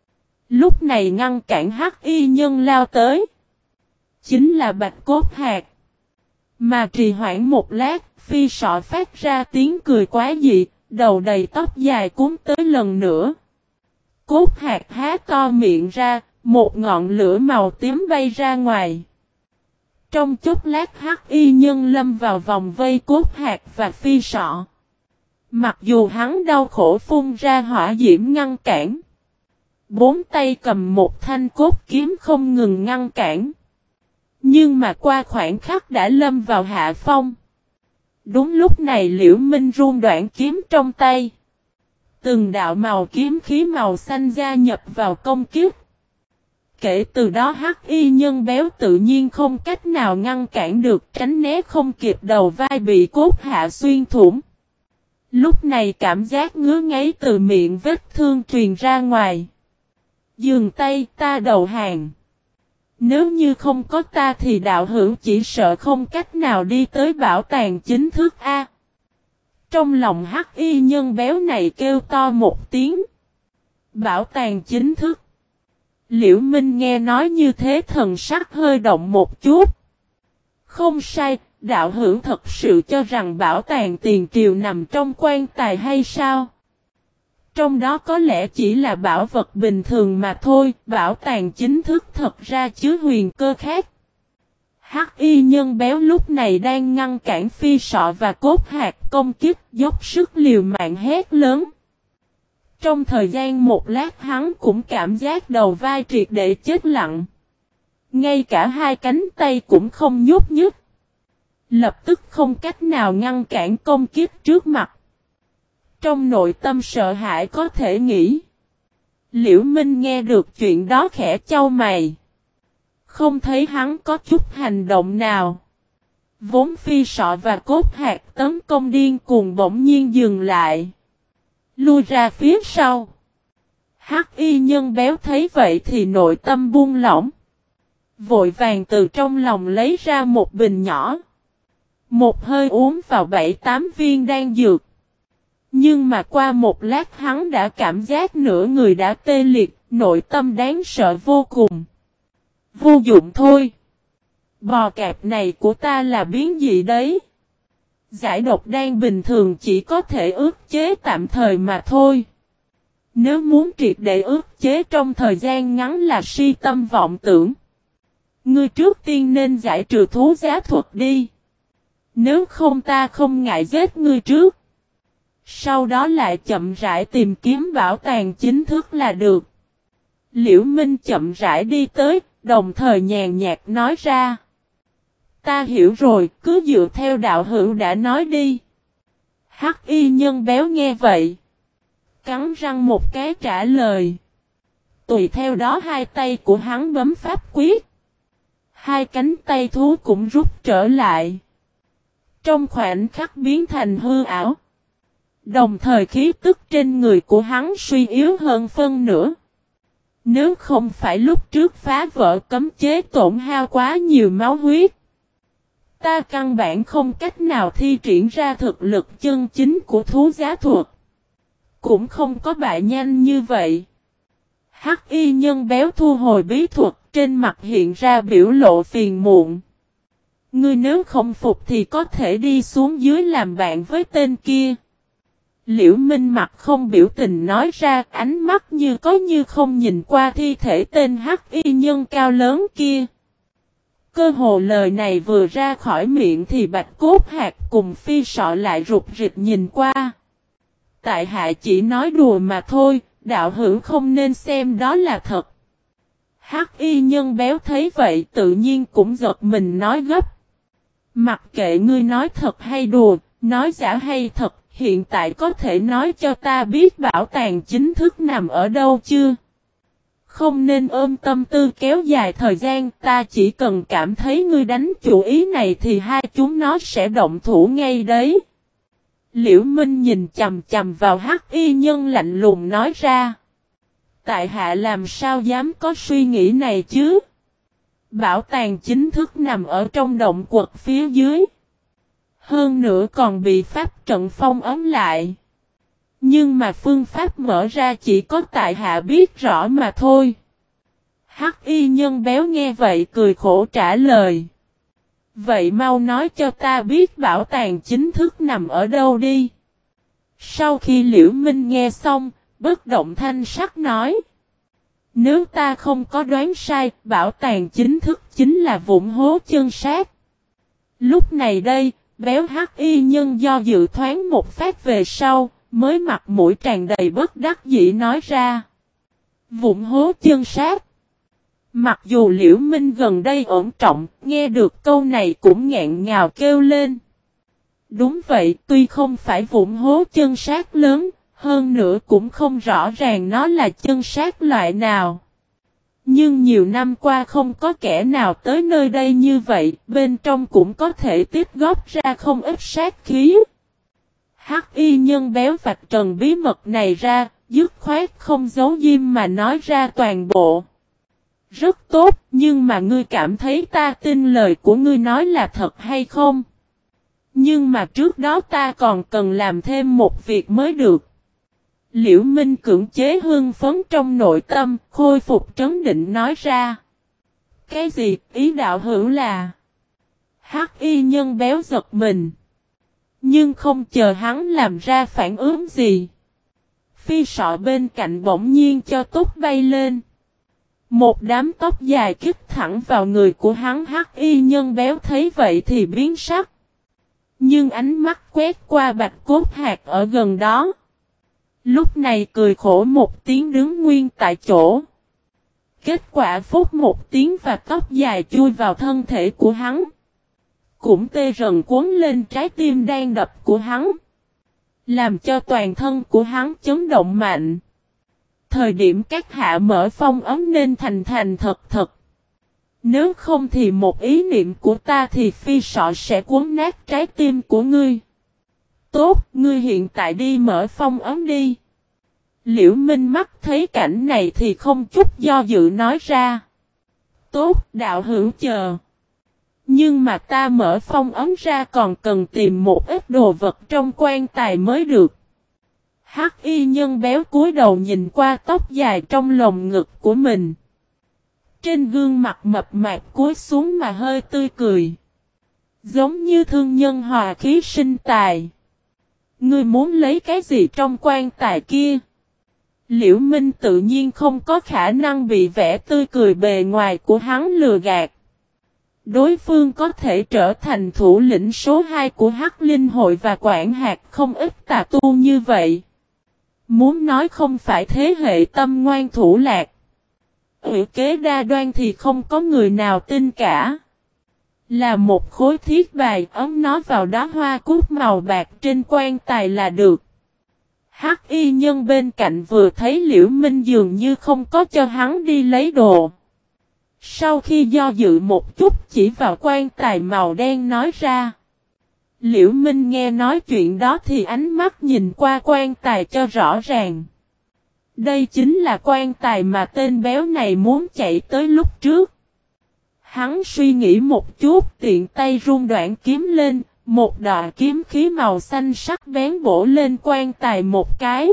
Lúc này ngăn cản hắc y nhân lao tới. Chính là Bạch Cốt Hạc. Mà trì hoãn một lát, phi sọ phát ra tiếng cười quá dị, đầu đầy tóc dài cuốn tới lần nữa. cốt hạt há to miệng ra, một ngọn lửa màu tím bay ra ngoài. Trong chốc lát Hắc Y Nhân lâm vào vòng vây cốt hạt và phi sọ. Mặc dù hắn đau khổ phun ra hỏa diễm ngăn cản. Bốn tay cầm một thanh cốt kiếm không ngừng ngăn cản. Nhưng mà qua khoảng khắc đã lâm vào hạ phong. Đúng lúc này Liễu Minh run đoạn kiếm trong tay. Từng đạo màu kiếm khí màu xanh gia nhập vào công kiếp. Kể từ đó Hắc Y Nhân béo tự nhiên không cách nào ngăn cản được, tránh né không kịp, đầu vai bị cốt hạ xuyên thủng. Lúc này cảm giác ngứa ngáy từ miệng vết thương truyền ra ngoài. Dừng tay, ta đầu hàng. Nếu như không có ta thì đạo hữu chỉ sợ không cách nào đi tới bảo tàng chính thức A. Trong lòng Hắc Y Nhân béo này kêu to một tiếng. Bảo tàng chính thức. Liễu Minh nghe nói như thế thần sắc hơi động một chút. Không sai, đạo hữu thật sự cho rằng bảo tàng tiền triều nằm trong quan tài hay sao? Trong đó có lẽ chỉ là bảo vật bình thường mà thôi, bảo tàng chính thức thật ra chứa huyền cơ khác. Hắc Y Nhân béo lúc này đang ngăn cản phi sọ và cốt hạt công kích, dốc sức liều mạng hét lớn. Trong thời gian một lát hắn cũng cảm giác đầu vai triệt để chết lặng. Ngay cả hai cánh tay cũng không nhúc nhích. Lập tức không cách nào ngăn cản công kích trước mặt. Trong nội tâm sợ hãi có thể nghĩ. Liễu Minh nghe được chuyện đó khẽ chau mày. Không thấy hắn có chút hành động nào. Vốn phi sọ và cốt hạt tấn công điên cuồng bỗng nhiên dừng lại. Lui ra phía sau. Hắc Y Nhân béo thấy vậy thì nội tâm buông lỏng. Vội vàng từ trong lòng lấy ra một bình nhỏ. Một hơi uống vào 7-8 viên đan dược. Nhưng mà qua một lát hắn đã cảm giác nửa người đã tê liệt, nội tâm đáng sợ vô cùng. Vô dụng thôi. Bò cạp này của ta là biến dị đấy. Giải độc đan bình thường chỉ có thể ức chế tạm thời mà thôi. Nếu muốn triệt để ức chế trong thời gian ngắn là si tâm vọng tưởng. Ngươi trước tiên nên giải trừ thú giá thuật đi. Nếu không ta không ngại giết ngươi trước. Sau đó lại chậm rãi tìm kiếm bảo tàng chính thức là được. Liễu Minh chậm rãi đi tới, đồng thời nhàn nhạt nói ra. Ta hiểu rồi, cứ dựa theo đạo hữu đã nói đi. Hắc Y Nhân béo nghe vậy. Cắn răng một cái trả lời. Tùy theo đó hai tay của hắn bấm pháp quyết. Hai cánh tay thú cũng rút trở lại. Trong khoảnh khắc biến thành hư ảo. Đồng thời khí tức trên người của hắn suy yếu hơn phân nửa. Nếu không phải lúc trước phá vỡ cấm chế tổn hao quá nhiều máu huyết. Ta căn bản không cách nào thi triển ra thực lực chân chính của thú giá thuật. Cũng không có bại nhanh như vậy. Hắc Y Nhân béo thu hồi bí thuật, trên mặt hiện ra biểu lộ phiền muộn. Ngươi nếu không phục thì có thể đi xuống dưới làm bạn với tên kia. Liễu Minh mặt không biểu tình nói ra, ánh mắt như có như không nhìn qua thi thể tên Hắc Y Nhân cao lớn kia. Cơ hồ lời này vừa ra khỏi miệng thì Bạch Cốt Hạt cùng phi sọ lại rụt rịch nhìn qua. Tại hạ chỉ nói đùa mà thôi, đạo hữu không nên xem đó là thật. Hắc Y Nhân béo thấy vậy tự nhiên cũng giật mình nói gấp. Mặc kệ ngươi nói thật hay đùa, nói giả hay thật, hiện tại có thể nói cho ta biết bảo tàng chính thức nằm ở đâu chưa? Không nên ôm tâm tư kéo dài thời gian, ta chỉ cần cảm thấy ngươi đánh chủ ý này thì hai chúng nó sẽ động thủ ngay đấy. Liễu Minh nhìn chằm chằm vào Hắc Y Nhân lạnh lùng nói ra. Tại hạ làm sao dám có suy nghĩ này chứ? Bảo tàng chính thức nằm ở trong động quật phía dưới. Hơn nữa còn bị pháp trận phong ấn lại. Nhưng mà phương pháp mở ra chỉ có tại hạ biết rõ mà thôi. Hắc Y Nhân béo nghe vậy cười khổ trả lời. Vậy mau nói cho ta biết bảo tàng chính thức nằm ở đâu đi. Sau khi Liễu Minh nghe xong, bất động thanh sắc nói. Nếu ta không có đoán sai, bảo tàng chính thức chính là vụn hố chân sát. Lúc này đây, béo hắc y nhân do dự thoáng một phát về sau, mới mặt mũi tràn đầy bất đắc dĩ nói ra. Vụn hố chân sát. Mặc dù Liễu Minh gần đây ổn trọng, nghe được câu này cũng nghẹn ngào kêu lên. Đúng vậy, tuy không phải vụn hố chân sát lớn, hơn nữa cũng không rõ ràng nó là chân sát loại nào. Nhưng nhiều năm qua không có kẻ nào tới nơi đây như vậy, bên trong cũng có thể tích góp ra không ít sát khí. Hắc y nhân béo vạch trần bí mật này ra, dứt khoát không giấu diêm mà nói ra toàn bộ. Rất tốt, nhưng mà ngươi cảm thấy ta tin lời của ngươi nói là thật hay không? Nhưng mà trước đó ta còn cần làm thêm một việc mới được. Liễu Minh cưỡng chế hưng phấn trong nội tâm, khôi phục trấn định nói ra. Cái gì, ý đạo hữu là? Hắc y nhân béo giật mình. Nhưng không chờ hắn làm ra phản ứng gì. Phi sọ bên cạnh bỗng nhiên cho tút bay lên. Một đám tóc dài kích thẳng vào người của hắn. Hắc y nhân béo thấy vậy thì biến sắc. Nhưng ánh mắt quét qua bạch cốt hạt ở gần đó. Lúc này cười khổ một tiếng đứng nguyên tại chỗ. Kết quả phút một tiếng và tóc dài chui vào thân thể của hắn. Cũng tê rần cuốn lên trái tim đang đập của hắn. Làm cho toàn thân của hắn chấn động mạnh. Thời điểm các hạ mở phong ấm nên thành thật thật. Nếu không thì một ý niệm của ta thì phi sọ sẽ cuốn nát trái tim của ngươi. Tốt, ngươi hiện tại đi mở phong ấm đi. Liễu Minh mắt thấy cảnh này thì không chút do dự nói ra. Tốt, đạo hữu chờ. Nhưng mà ta mở phong ấm ra còn cần tìm một ít đồ vật trong quan tài mới được. Hắc y nhân béo cúi đầu nhìn qua tóc dài trong lồng ngực của mình. Trên gương mặt mập mạp cúi xuống mà hơi tươi cười. Giống như thương nhân hòa khí sinh tài. Ngươi muốn lấy cái gì trong quan tài kia? Liễu Minh tự nhiên không có khả năng bị vẻ tươi cười bề ngoài của hắn lừa gạt. Đối phương có thể trở thành thủ lĩnh số 2 của Hắc Linh hội và quản hạt không ít tà tu như vậy. Muốn nói không phải thế hệ tâm ngoan thủ lạc. Ủy kế đa đoan thì không có người nào tin cả. Là một khối thiết bài ấm nó vào đóa hoa cúc màu bạc trên quan tài là được. Hắc y nhân bên cạnh vừa thấy Liễu Minh dường như không có cho hắn đi lấy đồ. Sau khi do dự một chút chỉ vào quan tài màu đen nói ra. Liễu Minh nghe nói chuyện đó thì ánh mắt nhìn qua quan tài cho rõ ràng. Đây chính là quan tài mà tên béo này muốn chạy tới lúc trước. Hắn suy nghĩ một chút tiện tay rung đoạn kiếm lên, một đoạn kiếm khí màu xanh sắc bén bổ lên quan tài một cái.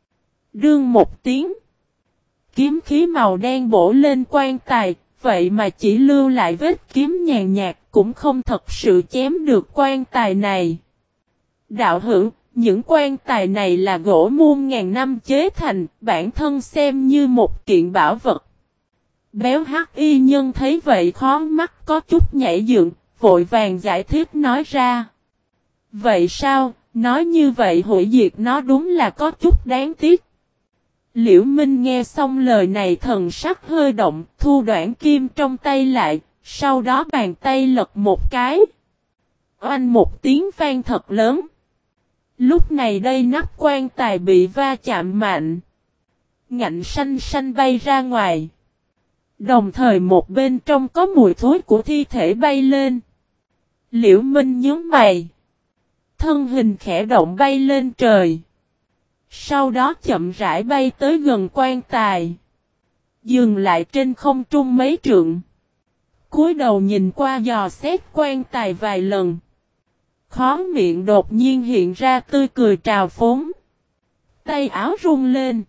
Đương một tiếng. Kiếm khí màu đen bổ lên quan tài, vậy mà chỉ lưu lại vết kiếm nhàn nhạt cũng không thật sự chém được quan tài này. Đạo hữu, những quan tài này là gỗ muôn ngàn năm chế thành, bản thân xem như một kiện bảo vật. Béo hắc y nhân thấy vậy khó mắt có chút nhảy dựng, vội vàng giải thích nói ra. Vậy sao, nói như vậy hủy diệt nó đúng là có chút đáng tiếc. Liễu Minh nghe xong lời này thần sắc hơi động, thu đoạn kim trong tay lại, sau đó bàn tay lật một cái. Oanh một tiếng vang thật lớn. Lúc này đây nắp quan tài bị va chạm mạnh. Ngạnh xanh xanh bay ra ngoài. Đồng thời một bên trong có mùi thối của thi thể bay lên. Liễu Minh nhướng mày. Thân hình khẽ động bay lên trời. Sau đó chậm rãi bay tới gần quan tài. Dừng lại trên không trung mấy trượng. Cúi đầu nhìn qua dò xét quan tài vài lần. Khóe miệng đột nhiên hiện ra tươi cười trào phúng. Tay áo rung lên.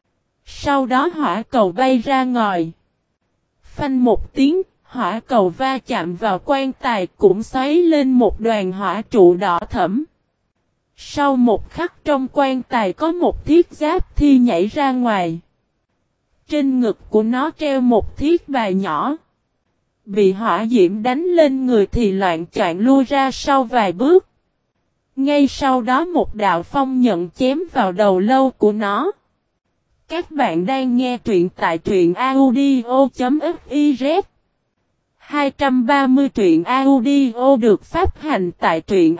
Sau đó hỏa cầu bay ra ngoài. Phanh một tiếng, hỏa cầu va chạm vào quan tài cũng xoáy lên một đoàn hỏa trụ đỏ thẫm. Sau một khắc trong quan tài có một thiết giáp thi nhảy ra ngoài. Trên ngực của nó treo một thiết bài nhỏ. Bị hỏa diễm đánh lên người thì loạn choạng lui ra sau vài bước. Ngay sau đó một đạo phong nhận chém vào đầu lâu của nó. Các bạn đang nghe truyện tại truyện audio.fiz 230 truyện audio được phát hành tại truyện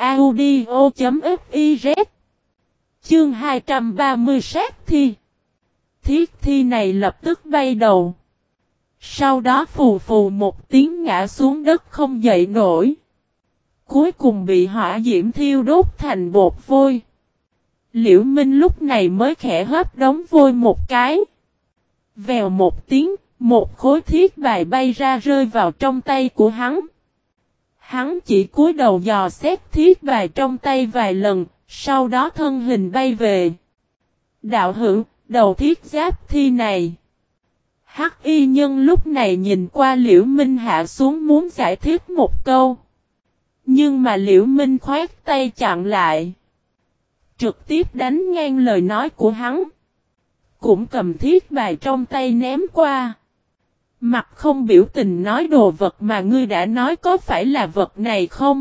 audio.fiz Chương 230 sát thi. Thiết thi này lập tức bay đầu. Sau đó phù phù một tiếng ngã xuống đất không dậy nổi. Cuối cùng bị hỏa diễm thiêu đốt thành bột vôi. Liễu Minh lúc này mới khẽ hớp đống vôi một cái. Vèo một tiếng, một khối thiết bài bay ra rơi vào trong tay của hắn. Hắn chỉ cúi đầu dò xét thiết bài trong tay vài lần, sau đó thân hình bay về. Đạo hữu, đầu thiết giáp thi này. Hắc y nhân lúc này nhìn qua Liễu Minh hạ xuống muốn giải thích một câu. Nhưng mà Liễu Minh khoát tay chặn lại. Trực tiếp đánh ngang lời nói của hắn. Cũng cầm thiết bài trong tay ném qua. Mặt không biểu tình nói đồ vật mà ngươi đã nói có phải là vật này không?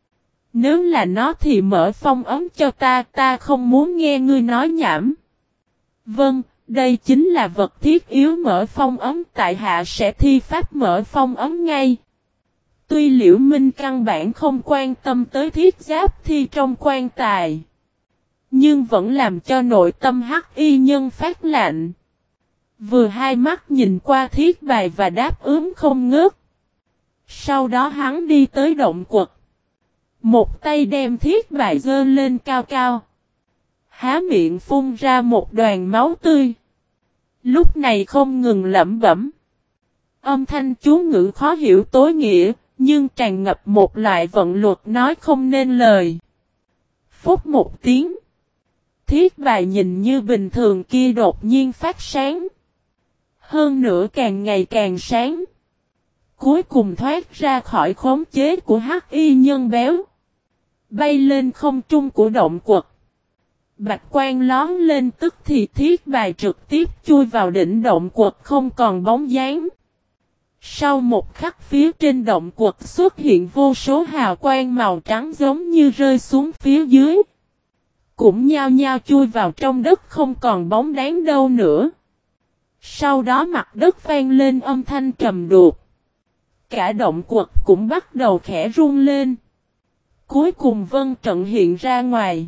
Nếu là nó thì mở phong ấm cho ta không muốn nghe ngươi nói nhảm. Vâng, đây chính là vật thiết yếu mở phong ấm, tại hạ sẽ thi pháp mở phong ấm ngay. Tuy Liễu Minh căn bản không quan tâm tới thiết giáp thi trong quan tài, nhưng vẫn làm cho nội tâm hắc y nhân phát lạnh. Vừa hai mắt nhìn qua thiết bài và đáp ứng không ngớt. Sau đó hắn đi tới động quật. Một tay đem thiết bài giơ lên cao cao. Há miệng phun ra một đoàn máu tươi. Lúc này không ngừng lẩm bẩm. Âm thanh chú ngữ khó hiểu tối nghĩa, nhưng tràn ngập một loại vận luật nói không nên lời. Phút một tiếng. Thiết bài nhìn như bình thường kia đột nhiên phát sáng. Hơn nữa càng ngày càng sáng. Cuối cùng thoát ra khỏi khống chế của hắc y nhân béo. Bay lên không trung của động quật. Bạch quang lón lên tức thì thiết bài trực tiếp chui vào đỉnh động quật không còn bóng dáng. Sau một khắc phía trên động quật xuất hiện vô số hào quang màu trắng giống như rơi xuống phía dưới. Cũng nhao nhao chui vào trong đất không còn bóng dáng đâu nữa. Sau đó mặt đất vang lên âm thanh trầm đục. Cả động quật cũng bắt đầu khẽ rung lên. Cuối cùng vân trận hiện ra ngoài.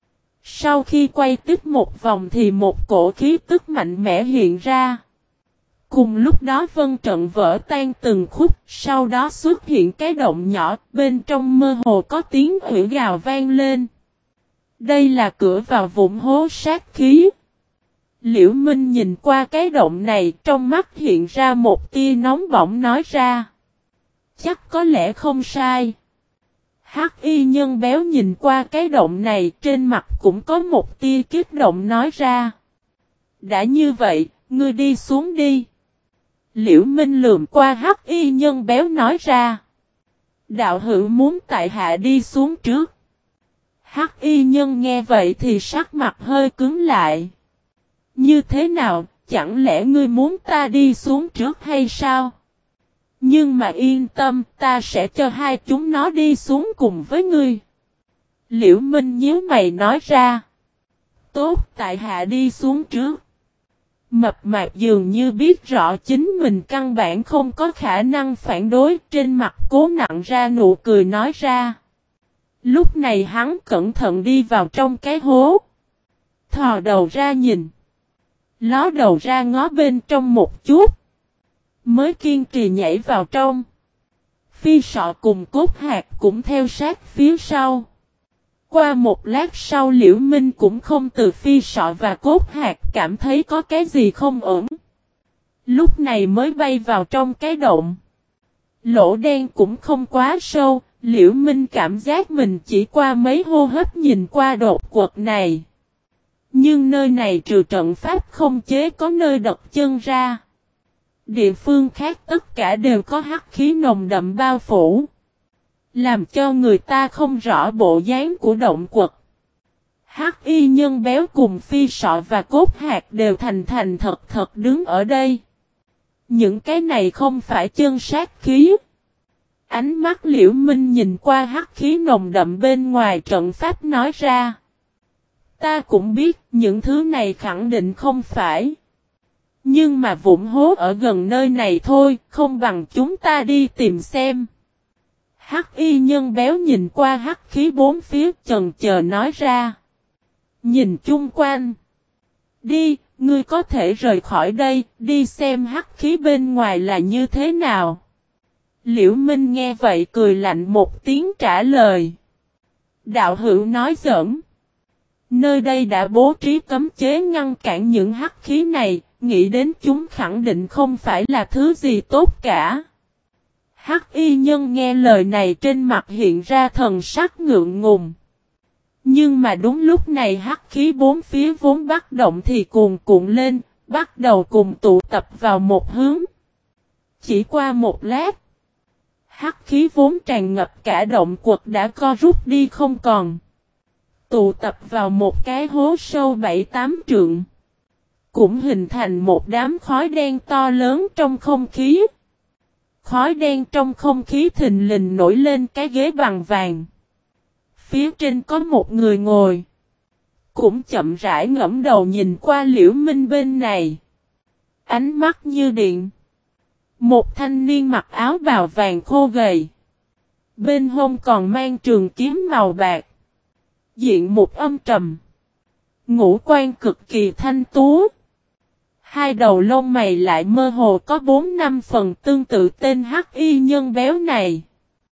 Sau khi quay tiếp một vòng thì một cổ khí tức mạnh mẽ hiện ra. Cùng lúc đó vân trận vỡ tan từng khúc, sau đó xuất hiện cái động nhỏ, bên trong mơ hồ có tiếng hủy gào vang lên. Đây là cửa vào vụn hố sát khí. Liễu Minh nhìn qua cái động này, trong mắt hiện ra một tia nóng bỏng nói ra. Chắc có lẽ không sai. Hắc y nhân béo nhìn qua cái động này, trên mặt cũng có một tia kích động nói ra. Đã như vậy, ngươi đi xuống đi. Liễu Minh lườm qua hắc y nhân béo nói ra. Đạo hữu muốn tại hạ đi xuống trước. Hắc y nhân nghe vậy thì sắc mặt hơi cứng lại. Như thế nào, chẳng lẽ ngươi muốn ta đi xuống trước hay sao? Nhưng mà yên tâm, ta sẽ cho hai chúng nó đi xuống cùng với ngươi. Liễu Minh nhíu mày nói ra. Tốt, tại hạ đi xuống trước. Mập mạp dường như biết rõ chính mình căn bản không có khả năng phản đối, trên mặt cố nặn ra nụ cười nói ra. Lúc này hắn cẩn thận đi vào trong cái hố. Thò đầu ra nhìn. Ló đầu ra ngó bên trong một chút. Mới kiên trì nhảy vào trong. Phi sọ cùng cốt hạt cũng theo sát phía sau. Qua một lát sau Liễu Minh cũng không từ phi sọ và cốt hạt cảm thấy có cái gì không ổn. Lúc này mới bay vào trong cái động. Lỗ đen cũng không quá sâu, Liễu Minh cảm giác mình chỉ qua mấy hô hấp nhìn qua đột quật này. Nhưng nơi này trừ trận pháp không chế có nơi đật chân ra. Địa phương khác tất cả đều có hắc khí nồng đậm bao phủ. Làm cho người ta không rõ bộ dáng của động quật. Hắc y nhân béo cùng Phi Sọ và Cốt Hạt đều thành thành thật thật đứng ở đây. Những cái này không phải chân sát khí. Ánh mắt Liễu Minh nhìn qua hắc khí nồng đậm bên ngoài trận pháp nói ra. Ta cũng biết những thứ này khẳng định không phải. Nhưng mà vụn hố ở gần nơi này thôi, không bằng chúng ta đi tìm xem. Hắc y nhân béo nhìn qua hắc khí bốn phía chần chờ nói ra. Nhìn chung quanh. Đi, ngươi có thể rời khỏi đây, đi xem hắc khí bên ngoài là như thế nào. Liễu Minh nghe vậy cười lạnh một tiếng trả lời. Đạo hữu nói giỡn. Nơi đây đã bố trí cấm chế ngăn cản những hắc khí này, nghĩ đến chúng khẳng định không phải là thứ gì tốt cả. Hắc y nhân nghe lời này trên mặt hiện ra thần sắc ngượng ngùng. Nhưng mà đúng lúc này hắc khí bốn phía vốn bắt động thì cuồn cuộn lên, bắt đầu cùng tụ tập vào một hướng. Chỉ qua một lát, hắc khí vốn tràn ngập cả động quật đã co rút đi không còn. Tụ tập vào một cái hố sâu 7-8 trượng. Cũng hình thành một đám khói đen to lớn trong không khí. Khói đen trong không khí thình lình nổi lên cái ghế bằng vàng. Phía trên có một người ngồi. Cũng chậm rãi ngẫm đầu nhìn qua Liễu Minh bên này. Ánh mắt như điện. Một thanh niên mặc áo bào vàng khô gầy. Bên hông còn mang trường kiếm màu bạc. Diện một âm trầm. Ngũ quan cực kỳ thanh tú. Hai đầu lông mày lại mơ hồ có 4-5 phần tương tự tên hắc y nhân béo này.